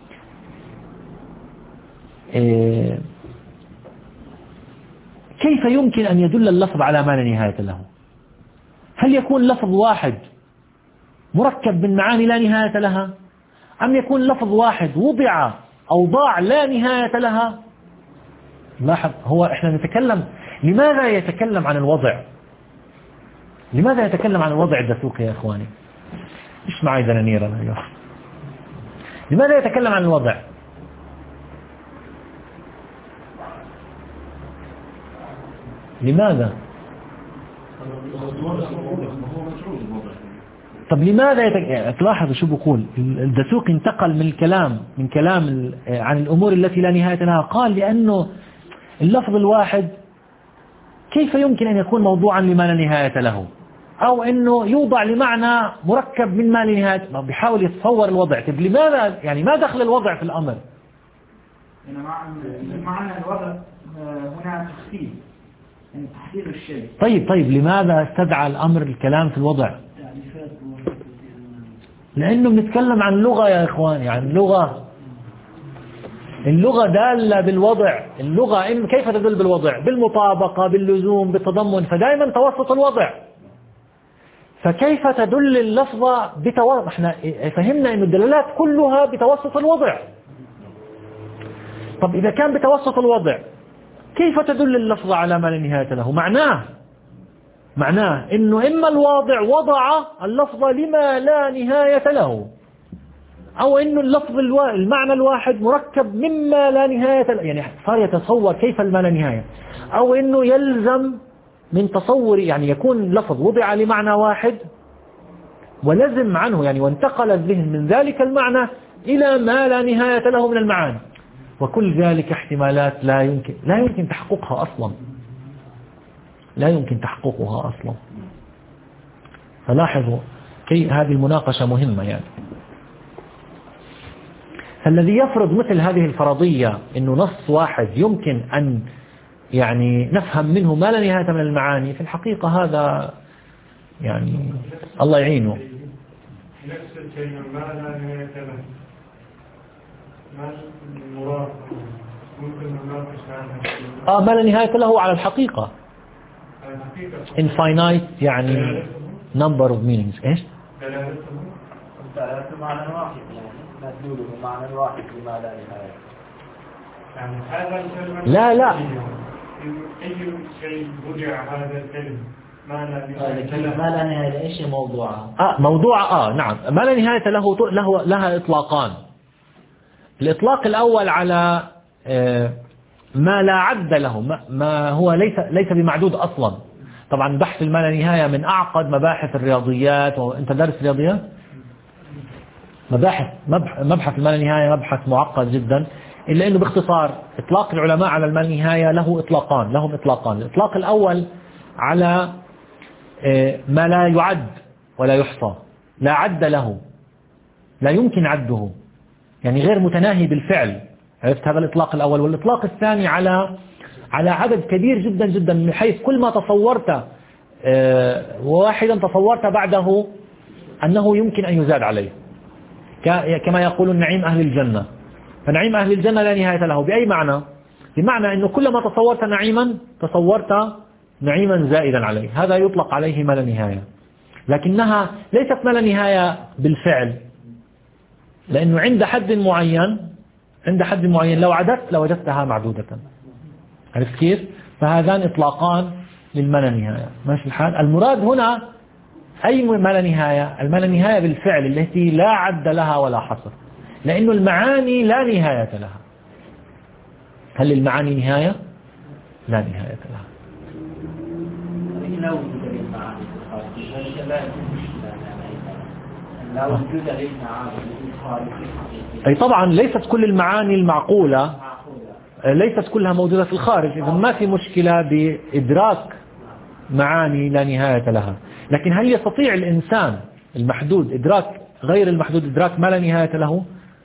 كيف يمكن أن يدل اللفظ على ما لا نهاية له. هل يكون لفظ واحد مركب من معاني لا نهاية لها، أم يكون لفظ واحد وضع أوضاع لا نهاية لها؟ لاحظ، هو إحنا نتكلم لماذا يتكلم عن الوضع؟ لماذا يتكلم عن الوضع الدسوقي يا إخواني؟ إيش معي دنانير أنا اليوم؟ لماذا يتكلم عن الوضع؟ لماذا؟ طب لماذا يتك... تلاحظوا شو بقول الدسوقي؟ انتقل من الكلام من كلام عن الأمور التي لا نهاية لها، قال لأنه اللفظ الواحد كيف يمكن أن يكون موضوعا لما لا نهاية له، أو أنه يوضع لمعنى مركب من ما لا نهاية. بيحاول يتصور الوضع. طب لماذا؟ يعني ما دخل الوضع في الأمر؟ معنى الوضع هنا تخفيف، يعني تحديد الشيء. طيب طيب لماذا استدعى الأمر الكلام في الوضع؟ لأنه بنتكلم عن لغة يا إخواني، عن لغة. اللغة دالة بالوضع. اللغة إن كيف تدل بالوضع؟ بالمطابقة، باللزوم، بالتضمن، فدائما توسط الوضع. فكيف تدل اللفظة بتوسط؟ احنا فهمنا أن الدلالات كلها بتوسط الوضع. طب إذا كان بتوسط الوضع كيف تدل اللفظة على ما لا نهاية له؟ معناه معناه إنه إما الواضع وضع اللفظ لما لا نهاية له، أو إنه اللفظ الوا... المعنى الواحد مركب مما لا نهاية، يعني صار يتصور كيف الما لا نهاية، أو إنه يلزم من تصور، يعني يكون لفظ وضع لمعنى واحد ولزم عنه، يعني وانتقل الذهن من ذلك المعنى إلى ما لا نهاية له من المعاني، وكل ذلك احتمالات لا يمكن لا يمكن تحققها أصلا، لا يمكن تحققها أصلا. فلاحظوا كي هذه المناقشة مهمة يعني. الذي يفرض مثل هذه الفرضية إنه نص واحد يمكن أن يعني نفهم منه ما لا نهاية من المعاني، في الحقيقة هذا يعني الله يعينه. نفس الكلمة ما لا نهاية له، ما المراد ممكن نناقش عنها. آه ما لا نهاية له على الحقيقة. على الحقيقة. infinite يعني number of meanings. إيش؟ دلالته. دلالته معنى واحد يعني مدلوله معنى واحد لما لا نهاية. يعني هذا الكلمة. لا لا. أي شيء وضع هذا الكلمة ما لا نهاية له. ما لا نهاية إيش موضوعها؟ آه موضوع آه نعم ما لا نهاية له له لها إطلاقان. الإطلاق الأول على آه ما لا عد له، ما, ما هو ليس ليس بمعدود أصلا. طبعا بحث الما لا نهاية من أعقد مباحث الرياضيات، وأنت دارس رياضيات؟ مباحث مبحث الما لا نهاية مبحث معقد جدا، إلا أنه باختصار إطلاق العلماء على الما لا نهاية له إطلاقان، لهم إطلاقان. الإطلاق الأول على ما لا يعد ولا يحصى، لا عد له، لا يمكن عده، يعني غير متناهي بالفعل. عرفت هذا الإطلاق الأول. والإطلاق الثاني على على عدد كبير جدا جدا، من حيث كل ما تصورت واحدا تصورت بعده أنه يمكن أن يزاد عليه، كما يقول النعيم أهل الجنة. فنعيم أهل الجنة لا نهاية له، بأي معنى؟ بمعنى أنه كلما تصورت نعيما تصورت نعيما زائدا عليه، هذا يطلق عليه ما لا نهاية. لكنها ليست ما لا نهاية بالفعل، لأنه عند حد معين عند حد معين لو عددت لوجدتها معدودة. عرفت كيف؟ فهذان إطلاقان للما لا نهاية. ماشي الحال. المراد هنا أي ما لا نهاية؟ الما لا نهاية بالفعل التي لا عد لها ولا حصر، لأنه المعاني لا نهاية لها. هل المعاني نهاية؟ لا نهاية لها. لا وجود للمعاني في الخارج، ذلك لا يكون مشكلة لا وجود للمعاني في الخارج. أي طبعا ليست كل المعاني المعقولة ليست كلها موجودة في الخارج، إذا ما في مشكلة بإدراك معاني لا نهاية لها. لكن هل يستطيع الإنسان المحدود إدراك غير المحدود إدراك ما لا نهاية له؟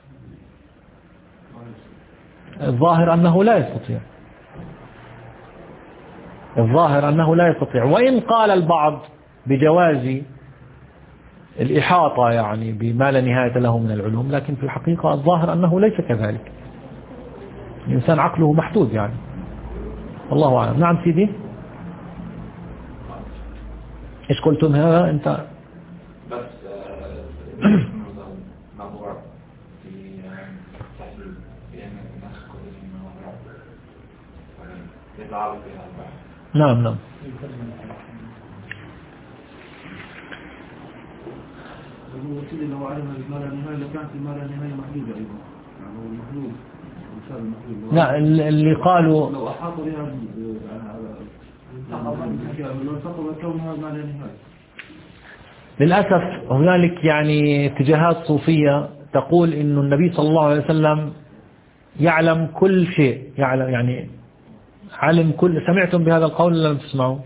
الظاهر أنه لا يستطيع. الظاهر أنه لا يستطيع، وإن قال البعض بجواز الإحاطة يعني بما لا نهاية له من العلوم، لكن في الحقيقة الظاهر أنه ليس كذلك. الإنسان عقله محدود يعني. والله أعلم. نعم سيدي، إيش قلتم هذا أنت؟ بس موضوع في تحليل بأن الناس كلهم موضوع يتعرض فيها البحث. نعم نعم. الوسيلة لو علم ما لا نهاية لكانت ما لا نهاية محدودة أيضا، يعني هو المحدود الإنسان المحدود. لا اللي قالوا لو أحاط بها لو سقط كونها ما لا نهاية. للأسف هنالك يعني اتجاهات صوفية تقول إنه النبي صلى الله عليه وسلم يعلم كل شيء، يعلم يعني علم كل. سمعتم بهذا القول ولا لم تسمعوا؟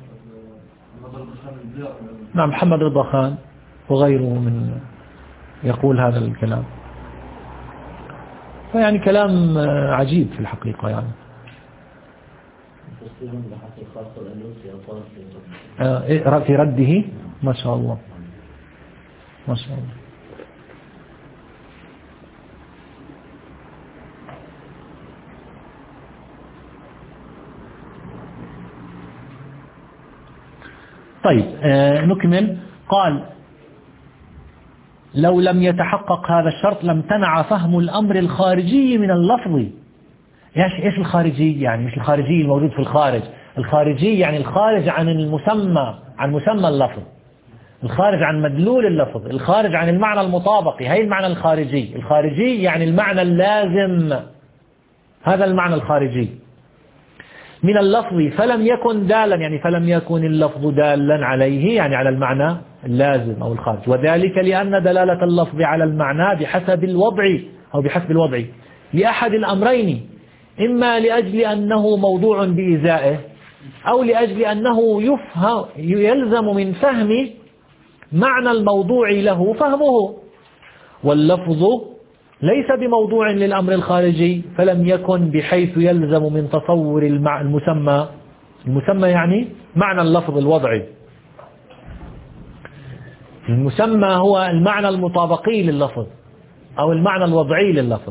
نعم محمد رضا خان وغيره من يقول هذا الكلام. فيعني كلام عجيب في الحقيقة يعني. في رده ما شاء الله ما شاء الله. طيب آه نكمل. قال لو لم يتحقق هذا الشرط لم تنع فهم الأمر الخارجي من اللفظ. ايش ايش الخارجي؟ يعني مش الخارجي الموجود في الخارج، الخارجي يعني الخارج عن المسمى، عن مسمى اللفظ. الخارج عن مدلول اللفظ، الخارج عن المعنى المطابقي، هي المعنى الخارجي. الخارجي يعني المعنى اللازم، هذا المعنى الخارجي من اللفظ، فلم يكن دالا يعني فلم يكن اللفظ دالا عليه يعني على المعنى اللازم أو الخارج. وذلك لأن دلالة اللفظ على المعنى بحسب الوضع أو بحسب الوضع لأحد الأمرين، إما لأجل أنه موضوع بإزائه أو لأجل أنه يفهم يلزم من فهم معنى الموضوع له فهمه. واللفظ ليس بموضوع للأمر الخارجي، فلم يكن بحيث يلزم من تصور المسمى. المسمى يعني معنى اللفظ الوضعي. المسمى هو المعنى المطابقي لللفظ أو المعنى الوضعي لللفظ،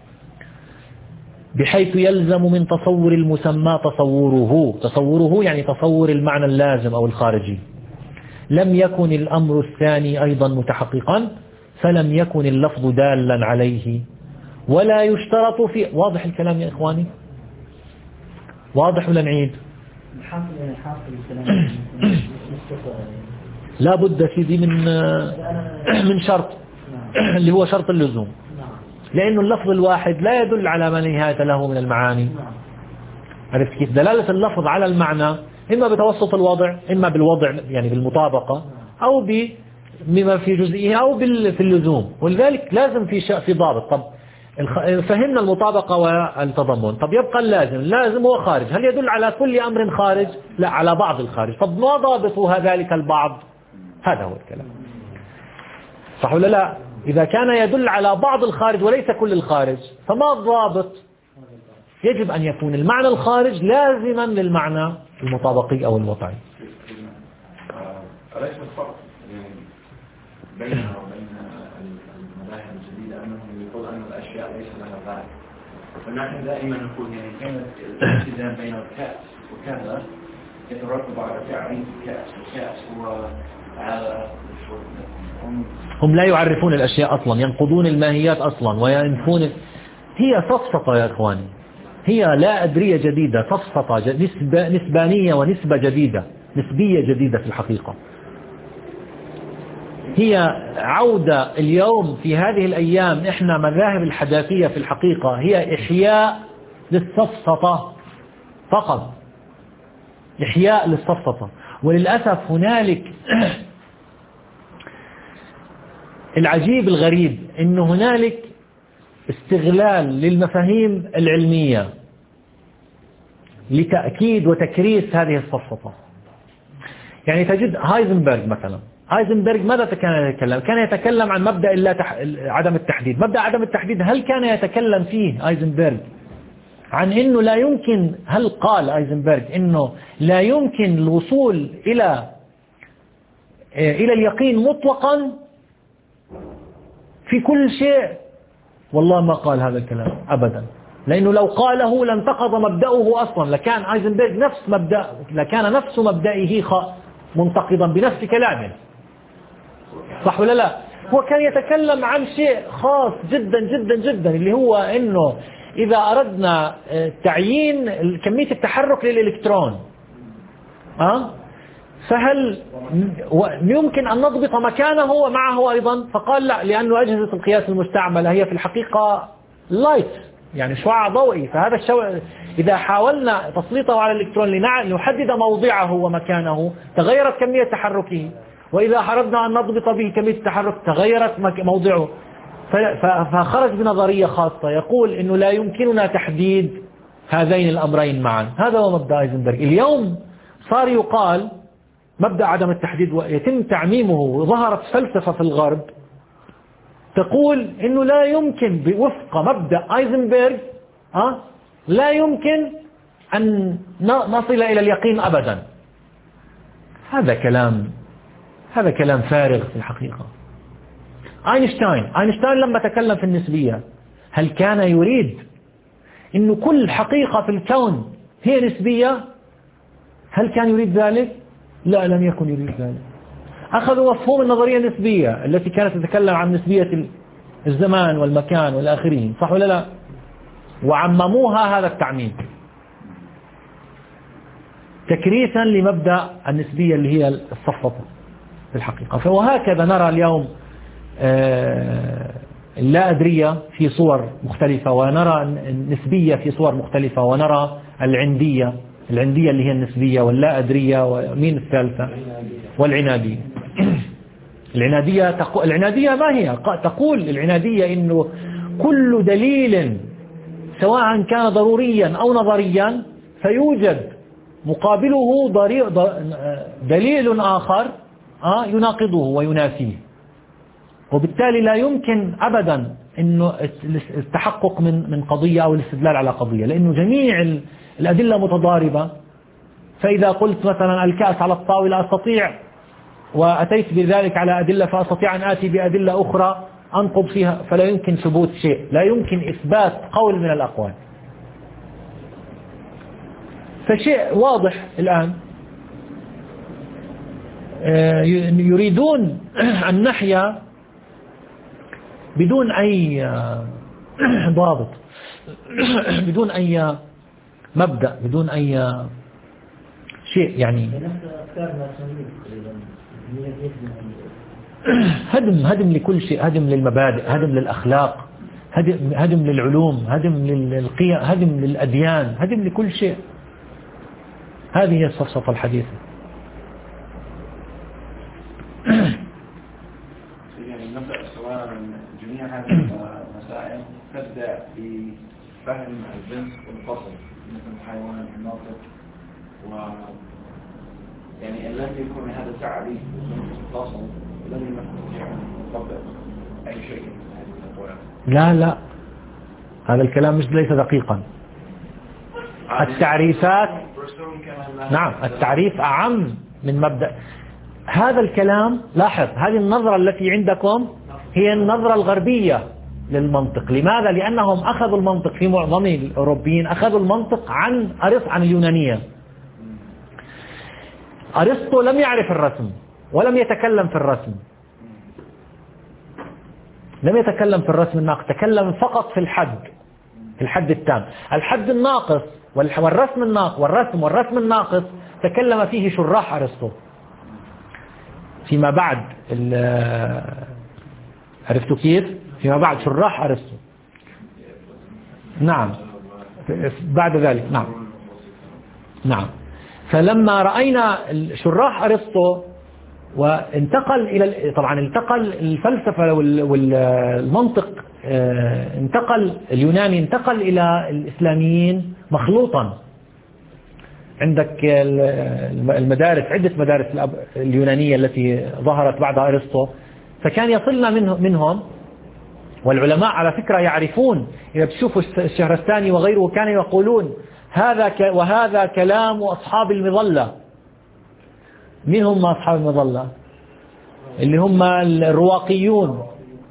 بحيث يلزم من تصور المسمى تصوره. تصوره يعني تصور المعنى اللازم أو الخارجي. لم يكن الأمر الثاني أيضا متحققا، فلم يكن اللفظ دالا عليه. ولا يشترط في، واضح الكلام يا إخواني؟ واضح ولا نعيد؟ لا بد سيدي من من شرط اللي هو شرط اللزوم، لأنه اللفظ الواحد لا يدل على ما نهاية له من المعاني. عرفت كيف؟ دلالة اللفظ على المعنى إما بتوسط الوضع، إما بالوضع يعني بالمطابقة، أو بما في جزئه، أو في اللزوم. ولذلك لازم في في ضابط. طب فهمنا المطابقة والتضمن، طب يبقى اللازم. اللازم هو خارج، هل يدل على كل أمر خارج؟ لا، على بعض الخارج. طب ما ضابط ذلك البعض؟ هذا هو الكلام، صح ولا لا؟ إذا كان يدل على بعض الخارج وليس كل الخارج، فما الضابط؟ يجب أن يكون المعنى الخارج لازما للمعنى المطابقي أو الوضعي. أليس الفرق بينها وبين المذاهب الجديدة أنهم يقول أن الأشياء ليس لها ذلك، ونحن دائما نقول يعني كانت الالتزام بين الكأس وكذا يترتب على تعريف الكأس، والكأس هو على هم لا يعرفون الأشياء أصلا، ينقضون الماهيات أصلا وينفون. هي سفسطة يا إخواني، هي لا أدرية جديدة، سفسطة نسبة نسبانية ونسبة جديدة، نسبية جديدة في الحقيقة. هي عودة اليوم في هذه الأيام، إحنا مذاهب الحداثية في الحقيقة هي إحياء للسفسطة فقط، إحياء للسفسطة. وللأسف هنالك العجيب الغريب أن هنالك استغلال للمفاهيم العلمية لتأكيد وتكريس هذه السفسطة. يعني تجد هايزنبرغ مثلا، هايزنبرغ ماذا كان يتكلم؟ كان يتكلم عن مبدأ لا تح... عدم التحديد. مبدأ عدم التحديد هل كان يتكلم فيه هايزنبرغ عن أنه لا يمكن، هل قال هايزنبرغ أنه لا يمكن الوصول إلى إلى اليقين مطلقا في كل شيء؟ والله ما قال هذا الكلام أبدا، لأنه لو قاله لانتقض مبدأه أصلا، لكان هايزنبرغ نفس مبدأ، لكان نفس مبدئه منتقضا بنفس كلامه، صح ولا لا؟ هو كان يتكلم عن شيء خاص جدا جدا جدا، اللي هو أنه إذا أردنا تعيين كمية التحرك للإلكترون أه؟ فهل يمكن أن نضبط مكانه معه أيضا؟ فقال لا، لأنه أجهزة القياس المستعملة هي في الحقيقة لايت، يعني شعاع ضوئي، فهذا الشو... إذا حاولنا تسليطه على الإلكترون لنحدد موضعه ومكانه تغيرت كمية تحركه، وإذا أردنا أن نضبط به كمية التحرك تغيرت موضعه. فخرج بنظرية خاصة يقول إنه لا يمكننا تحديد هذين الأمرين معا. هذا هو مبدأ هايزنبرغ. اليوم صار يقال مبدأ عدم التحديد ويتم تعميمه، وظهرت فلسفة في الغرب تقول إنه لا يمكن بوفق مبدأ هايزنبرغ أه؟ لا يمكن أن نصل إلى اليقين أبدا. هذا كلام هذا كلام فارغ في الحقيقة. أينشتاين أينشتاين لما تكلم في النسبية هل كان يريد إنه كل حقيقة في الكون هي نسبية؟ هل كان يريد ذلك؟ لا، لم يكن يريد ذلك. أخذوا مفهوم النظرية النسبية التي كانت تتكلم عن نسبية الزمان والمكان والآخرين، صح ولا لا؟ وعمموها هذا التعميم تكريسا لمبدأ النسبية اللي هي السفسطة. في الحقيقة. وهكذا نرى اليوم اللا أدرية في صور مختلفة، ونرى النسبية في صور مختلفة، ونرى العندية العندية اللي هي النسبية، واللا أدرية، ومين الثالثة؟ والعنادية. العنادية تقول العنادية ما هي؟ تقول العنادية إنه كل دليل سواء كان ضروريا أو نظريا فيوجد مقابله دليل آخر يناقضه وينافيه، وبالتالي لا يمكن أبدا إنه التحقق من من قضية أو الاستدلال على قضية، لأنه جميع الأدلة متضاربة. فإذا قلت مثلا الكأس على الطاولة أستطيع، وأتيت بذلك على أدلة، فأستطيع أن آتي بأدلة أخرى أنقض فيها، فلا يمكن ثبوت شيء، لا يمكن إثبات قول من الأقوال. فشيء واضح الآن، يريدون أن نحيا بدون أي ضابط، بدون أي مبدأ، بدون أي شيء، يعني هدم هدم لكل شيء، هدم للمبادئ، هدم للأخلاق، هدم هدم للعلوم، هدم للقيم، هدم للأديان، هدم لكل شيء. هذه هي السفسطة الحديثة. يعني نبدأ سواء جميع هذه المسائل تبدأ بفهم الجنس والفصل مثل الحيوان الناطق، و يعني لم يكن هذا التعريف بالجنس والفصل لم نستطيع أن نطبق أي شيء من هذه الأقوال. لا لا، هذا الكلام مش ليس دقيقا. التعريفات، نعم، التعريف أعم من مبدأ هذا الكلام. لاحظ، هذه النظرة التي عندكم هي النظرة الغربية للمنطق. لماذا؟ لأنهم أخذوا المنطق، في معظم الأوروبيين أخذوا المنطق عن أرسطو، عن اليونانية. أرسطو لم يعرف الرسم ولم يتكلم في الرسم، لم يتكلم في الرسم الناقص، تكلم فقط في الحد، في الحد التام. الحد الناقص والرسم الناقص والرسم والرسم الناقص تكلم فيه شراح أرسطو فيما بعد. عرفتوا كيف؟ فيما بعد شراح أرسطو، نعم، بعد ذلك، نعم نعم. فلما رأينا شراح أرسطو وانتقل إلى، طبعا انتقل الفلسفة والمنطق، انتقل اليوناني انتقل إلى الإسلاميين مخلوطا. عندك المدارس، عدة مدارس اليونانية التي ظهرت بعد أرسطو، فكان يصلنا منهم، والعلماء على فكرة يعرفون. إذا بتشوفوا الشهرستاني وغيره كانوا يقولون هذا ك وهذا كلام أصحاب المظلة. مين هم أصحاب المظلة؟ اللي هم الرواقيون.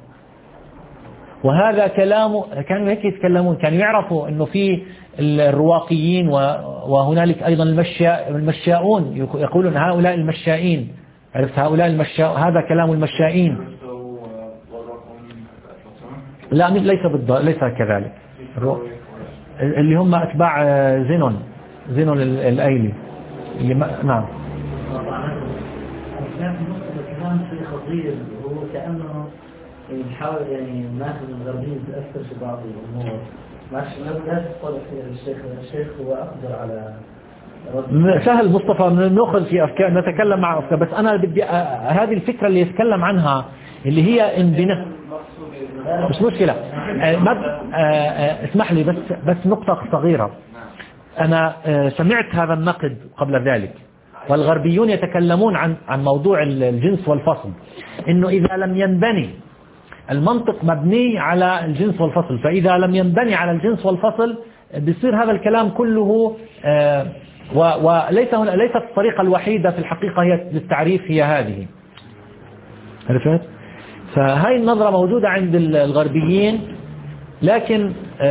وهذا كلام، كانوا هيك يتكلمون، كانوا يعرفوا أنه في الرواقيين وهنالك أيضا المشاء المشاؤون، يقولون هؤلاء المشائين. عرفت؟ هؤلاء المشاء، هذا كلام المشائين. لا، ليس بالضبط، ليس كذلك. اللي هم أتباع زينون، زينون الأيلي اللي ما... نعم. كان في نقطة كلام شيء خطير، هو كأنه يحاول يعني الناس الغربيين تأثر في بعض الأمور. ماشي، لا تقول الشيخ، الشيخ هو أقدر على سهل مصطفى نأخذ في أفكار، نتكلم مع أفكار، بس أنا بدي هذه الفكرة اللي يتكلم عنها اللي هي انبناء، مش مشكلة. اسمح لي بس بس نقطة صغيرة. أنا سمعت هذا النقد قبل ذلك، والغربيون يتكلمون عن عن موضوع الجنس والفصل، إنه إذا لم ينبني المنطق مبني على الجنس والفصل، فإذا لم ينبني على الجنس والفصل بيصير هذا الكلام كله. وليس ليست الطريقة الوحيدة في الحقيقة هي للتعريف هي هذه. عرفت؟ فهاي النظرة موجودة عند الغربيين، لكن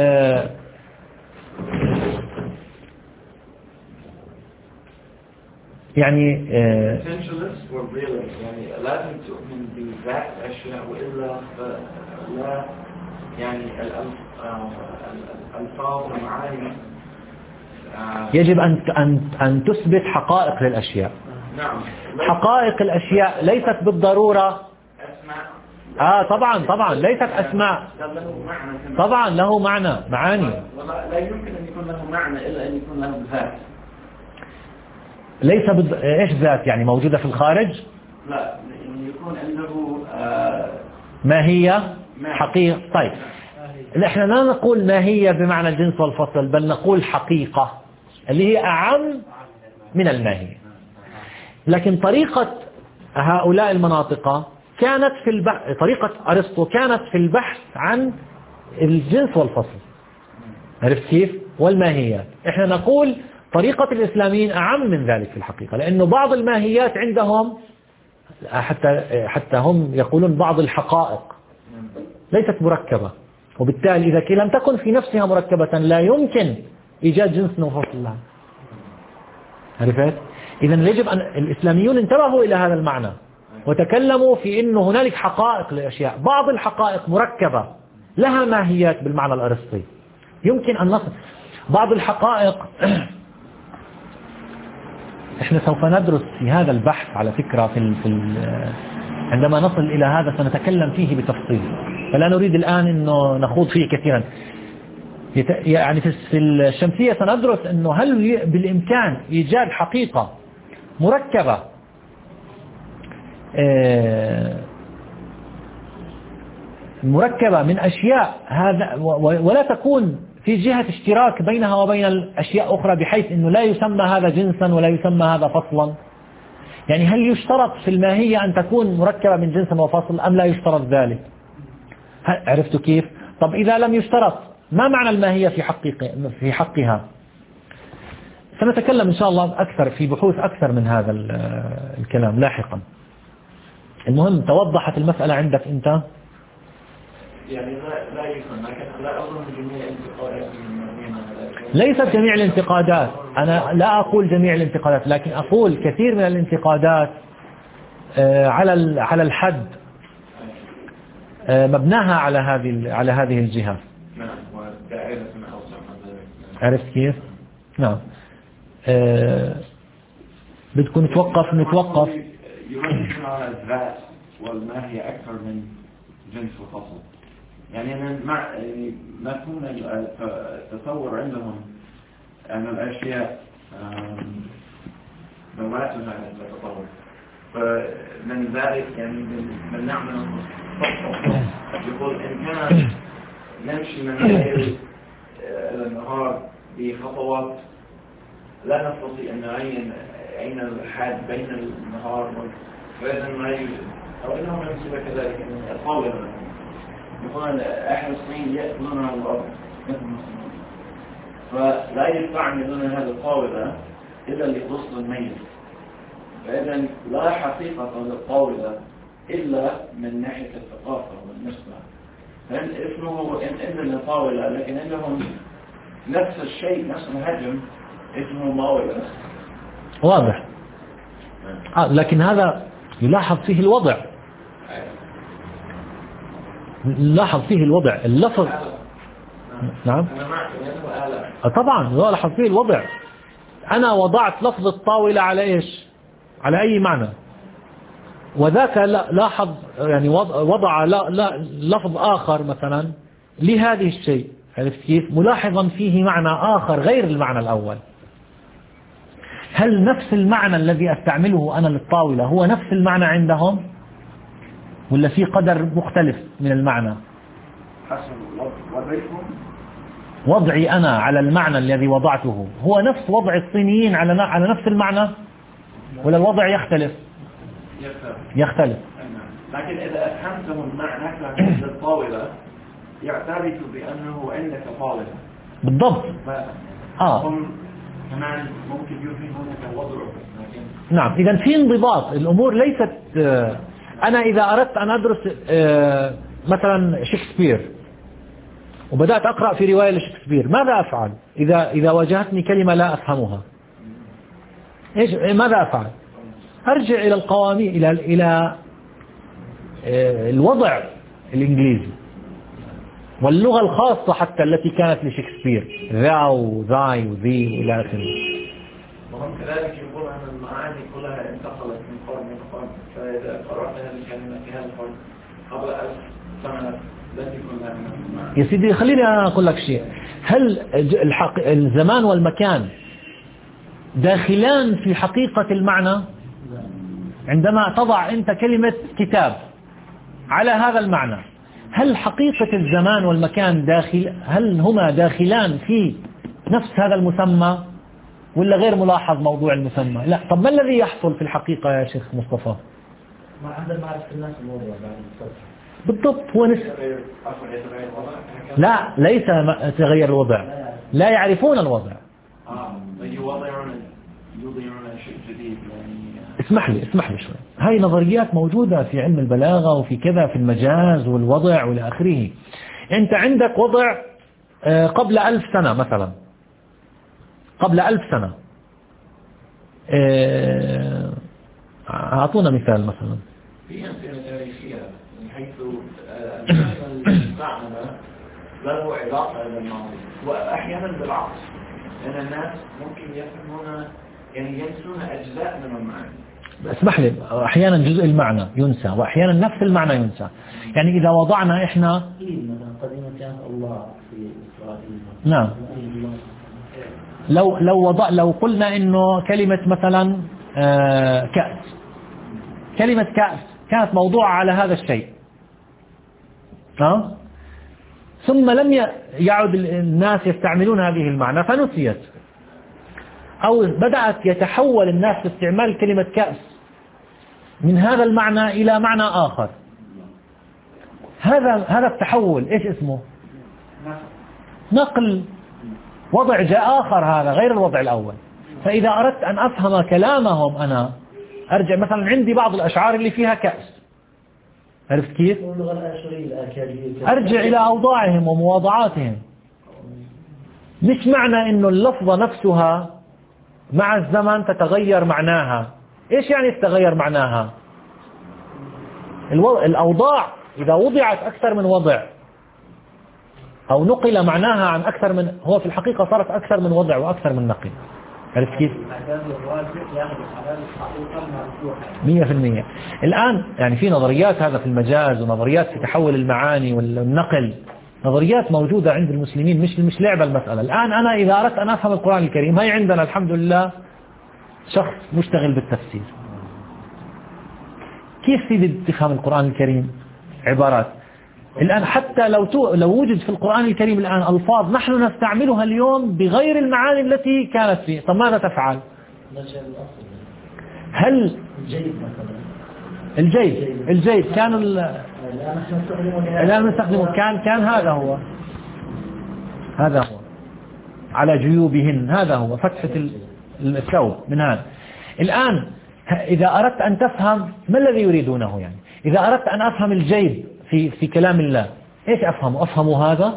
يعني يعني لازم تؤمن بذات الأشياء، وإلا لا يعني الألفاظ والمعاني. يجب أن أن أن تثبت حقائق للأشياء. نعم. حقائق الأشياء ليست بالضرورة أسماء. آه طبعا طبعا ليست أسماء. له معنى كمان. طبعا له معنى معاني. لا يمكن أن يكون له معنى إلا أن يكون له ذات. ليس بد... إيش ذات يعني موجودة في الخارج؟ لا يكون عنده آه ماهية حقيقة. طيب احنا لا نقول ماهية بمعنى الجنس والفصل، بل نقول حقيقة اللي هي أعم من الماهية. لكن طريقة هؤلاء المناطق كانت في البحث، طريقة أرسطو كانت في البحث عن الجنس والفصل، عرفت كيف؟ والماهيات. احنا نقول طريقة الإسلاميين أعم من ذلك في الحقيقة، لأنه بعض الماهيات عندهم حتى حتى هم يقولون بعض الحقائق ليست مركبة، وبالتالي إذا لم تكن في نفسها مركبة لا يمكن إيجاد جنس وفصل لها. عرفت؟ إذا يجب أن الإسلاميون انتبهوا إلى هذا المعنى وتكلموا في أنه هنالك حقائق لأشياء، بعض الحقائق مركبة لها ماهيات بالمعنى الأرسطي يمكن أن نصل بعض الحقائق. احنا سوف ندرس في هذا البحث على فكرة في, ال في ال عندما نصل إلى هذا سنتكلم فيه بتفصيل، فلا نريد الآن أنه نخوض فيه كثيرا. يعني في الشمسية سندرس أنه هل بالإمكان إيجاد حقيقة مركبة مركبة من أشياء هذا ولا تكون في جهة اشتراك بينها وبين الأشياء أخرى، بحيث أنه لا يسمى هذا جنسا ولا يسمى هذا فصلا. يعني هل يشترط في الماهية أن تكون مركبة من جنس وفصل أم لا يشترط ذلك؟ عرفتوا كيف؟ طب إذا لم يشترط ما معنى الماهية في حقيقة في حقها؟ سنتكلم إن شاء الله أكثر في بحوث أكثر من هذا الكلام لاحقا. المهم توضحت المسألة عندك أنت؟ يعني لا لا يفهم، لكن لا أظن جميع الانتقادات ليست جميع الانتقادات، أنا لا أقول جميع الانتقادات، لكن أقول كثير من الانتقادات على على الحد مبناها على هذه على هذه الجهة. نعم، ودائرة أوسع من ذلك. عرفت كيف؟ نعم. أه بدكم نتوقف نتوقف. يركز على الذات والماهية أكثر من جنس وفصل. يعني أنا مع يعني مفهوم التصور عندهم أن الأشياء ذواتها تتطور، فمن ذلك يعني من نعمل يقول إن كان نمشي من الليل إلى النهار بخطوات لا نستطيع أن نعين أين الحاد بين النهار فإذا نعين أو إنهم يمشي كذلك الطاولة. يقول أهل الصين يأكلون على الأرض مثل المسلمين، فلا يستعملون هذه الطاولة إلا لغسل الميت، فإذا لا حقيقة للطاولة إلا من ناحية الثقافة والنسبة. فإن اسمه إن إن الطاولة لكن إنهم نفس الشيء نفس الحجم اسمه طاولة. واضح. آه لكن هذا يلاحظ فيه الوضع، لاحظ فيه الوضع اللفظ. نعم طبعا لاحظ فيه الوضع. أنا وضعت لفظ الطاولة على إيش؟ على أي معنى؟ وذاك لاحظ يعني وضع لا لا لفظ آخر مثلا لهذه الشيء، عرفت كيف؟ ملاحظا فيه معنى آخر غير المعنى الأول. هل نفس المعنى الذي أستعمله أنا للطاولة هو نفس المعنى عندهم ولا في قدر مختلف من المعنى؟ حسب وضعكم. وضعي أنا على المعنى الذي وضعته هو نفس وضع الصينيين على على نفس المعنى ولا الوضع يختلف؟ يختلف. يختلف. لكن إذا أفهمتهم معنى الطاولة يعترف بأنه عندك طاولة. بالضبط. آه. هم كمان ممكن يفهمونك وضعه. نعم. إذا في انضباط، الأمور ليست أنا إذا أردت أن أدرس مثلا شكسبير وبدأت أقرأ في رواية لشكسبير، ماذا أفعل إذا إذا واجهتني كلمة لا أفهمها؟ إيش ماذا أفعل؟ أرجع إلى القواميس، إلى إلى الوضع الإنجليزي واللغة الخاصة حتى التي كانت لشكسبير، ذا وذاي وذي إلى آخره. وهم كذلك يقول أن المعاني هذه كلها انتقلت من قرن إلى قرن، فإذا قرأت هذه الكلمة في هذا القرن قبل ألف سنة لا يكون لها نفس المعنى. يا سيدي خليني أنا أقول لك شيء، هل الحق الزمان والمكان داخلان في حقيقة المعنى؟ عندما تضع أنت كلمة كتاب على هذا المعنى، هل حقيقة الزمان والمكان داخل، هل هما داخلان في نفس هذا المسمى ولا غير ملاحظ موضوع المسمى؟ لا. طب ما الذي يحصل في الحقيقة يا شيخ مصطفى؟ ما عندنا معرفة الناس الموضوع بعد الصدر. بالضبط. هو نس... لا ليس تغير الوضع، لا يعرفون الوضع. آه يوضعون يوضعون شيء جديد يعني. اسمح لي اسمح لي شوي، هاي نظريات موجودة في علم البلاغة وفي كذا في المجاز والوضع والى آخره. أنت عندك وضع قبل ألف سنة مثلا، قبل ألف سنة، أعطونا مثال مثلا. في أمثلة تاريخية من حيث المعنى له علاقة بالماضي وأحيانا بالعكس، لأن الناس ممكن يفهمون يعني ينسون أجزاء من المعنى. اسمح لي، أحيانا جزء المعنى ينسى وأحيانا نفس المعنى ينسى. يعني إذا وضعنا إحنا مثلا قديما كان الله في إسرائيل. نعم. لو لو وضع لو قلنا إنه كلمة مثلا آه كأس، كلمة كأس كانت موضوعة على هذا الشيء، ها؟ ثم لم يعد الناس يستعملون هذه المعنى فنسيت، أو بدأت يتحول الناس في استعمال كلمة كأس من هذا المعنى إلى معنى آخر. هذا هذا التحول إيش اسمه؟ نقل، وضع جاء آخر، هذا غير الوضع الأول. فإذا أردت أن أفهم كلامهم أنا أرجع مثلا عندي بعض الأشعار اللي فيها كأس، عرفت كيف؟ أرجع إلى أوضاعهم ومواضعاتهم. مش معنى إنه اللفظة نفسها مع الزمن تتغير معناها. إيش يعني تتغير معناها؟ الأوضاع إذا وضعت أكثر من وضع أو نقل معناها عن أكثر من، هو في الحقيقة صارت أكثر من وضع وأكثر من نقل. عرفت كيف؟ مية في المية. الآن يعني في نظريات هذا في المجاز ونظريات في تحول المعاني والنقل، نظريات موجودة عند المسلمين، مش مش لعبة المسألة. الآن أنا إذا أردت أن أفهم القرآن الكريم، هاي عندنا الحمد لله شخص مشتغل بالتفسير. كيف تريد تفهم القرآن الكريم؟ عبارات. الآن حتى لو تو لو وجد في القرآن الكريم الآن ألفاظ نحن نستعملها اليوم بغير المعاني التي كانت فيه، طب ماذا تفعل؟ هل الجيد مثلا الجيد الجيد كانوا الآن نستخدمه كان كان هذا هو هذا هو على جيوبهن، هذا هو فتحة الثوب من هذا. الآن إذا أردت أن تفهم ما الذي يريدونه، يعني إذا أردت أن أفهم الجيد في في كلام الله، إيش أفهم؟ أفهم هذا؟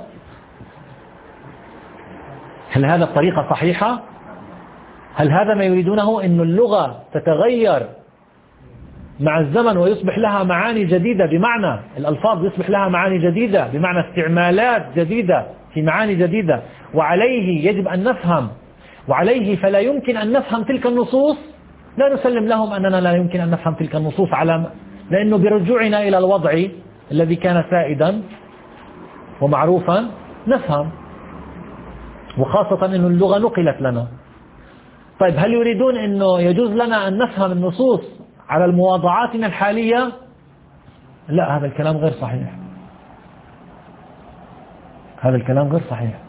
هل هذا الطريقة صحيحة؟ هل هذا ما يريدونه؟ إن اللغة تتغير مع الزمن ويصبح لها معاني جديدة، بمعنى الألفاظ يصبح لها معاني جديدة، بمعنى استعمالات جديدة في معاني جديدة، وعليه يجب أن نفهم، وعليه فلا يمكن أن نفهم تلك النصوص. لا نسلم لهم أننا لا يمكن أن نفهم تلك النصوص، على لأنه برجوعنا إلى الوضع الذي كان سائدا ومعروفا نفهم، وخاصة أن اللغة نقلت لنا. طيب هل يريدون أنه يجوز لنا أن نفهم النصوص على المواضعاتنا الحالية؟ لا، هذا الكلام غير صحيح، هذا الكلام غير صحيح.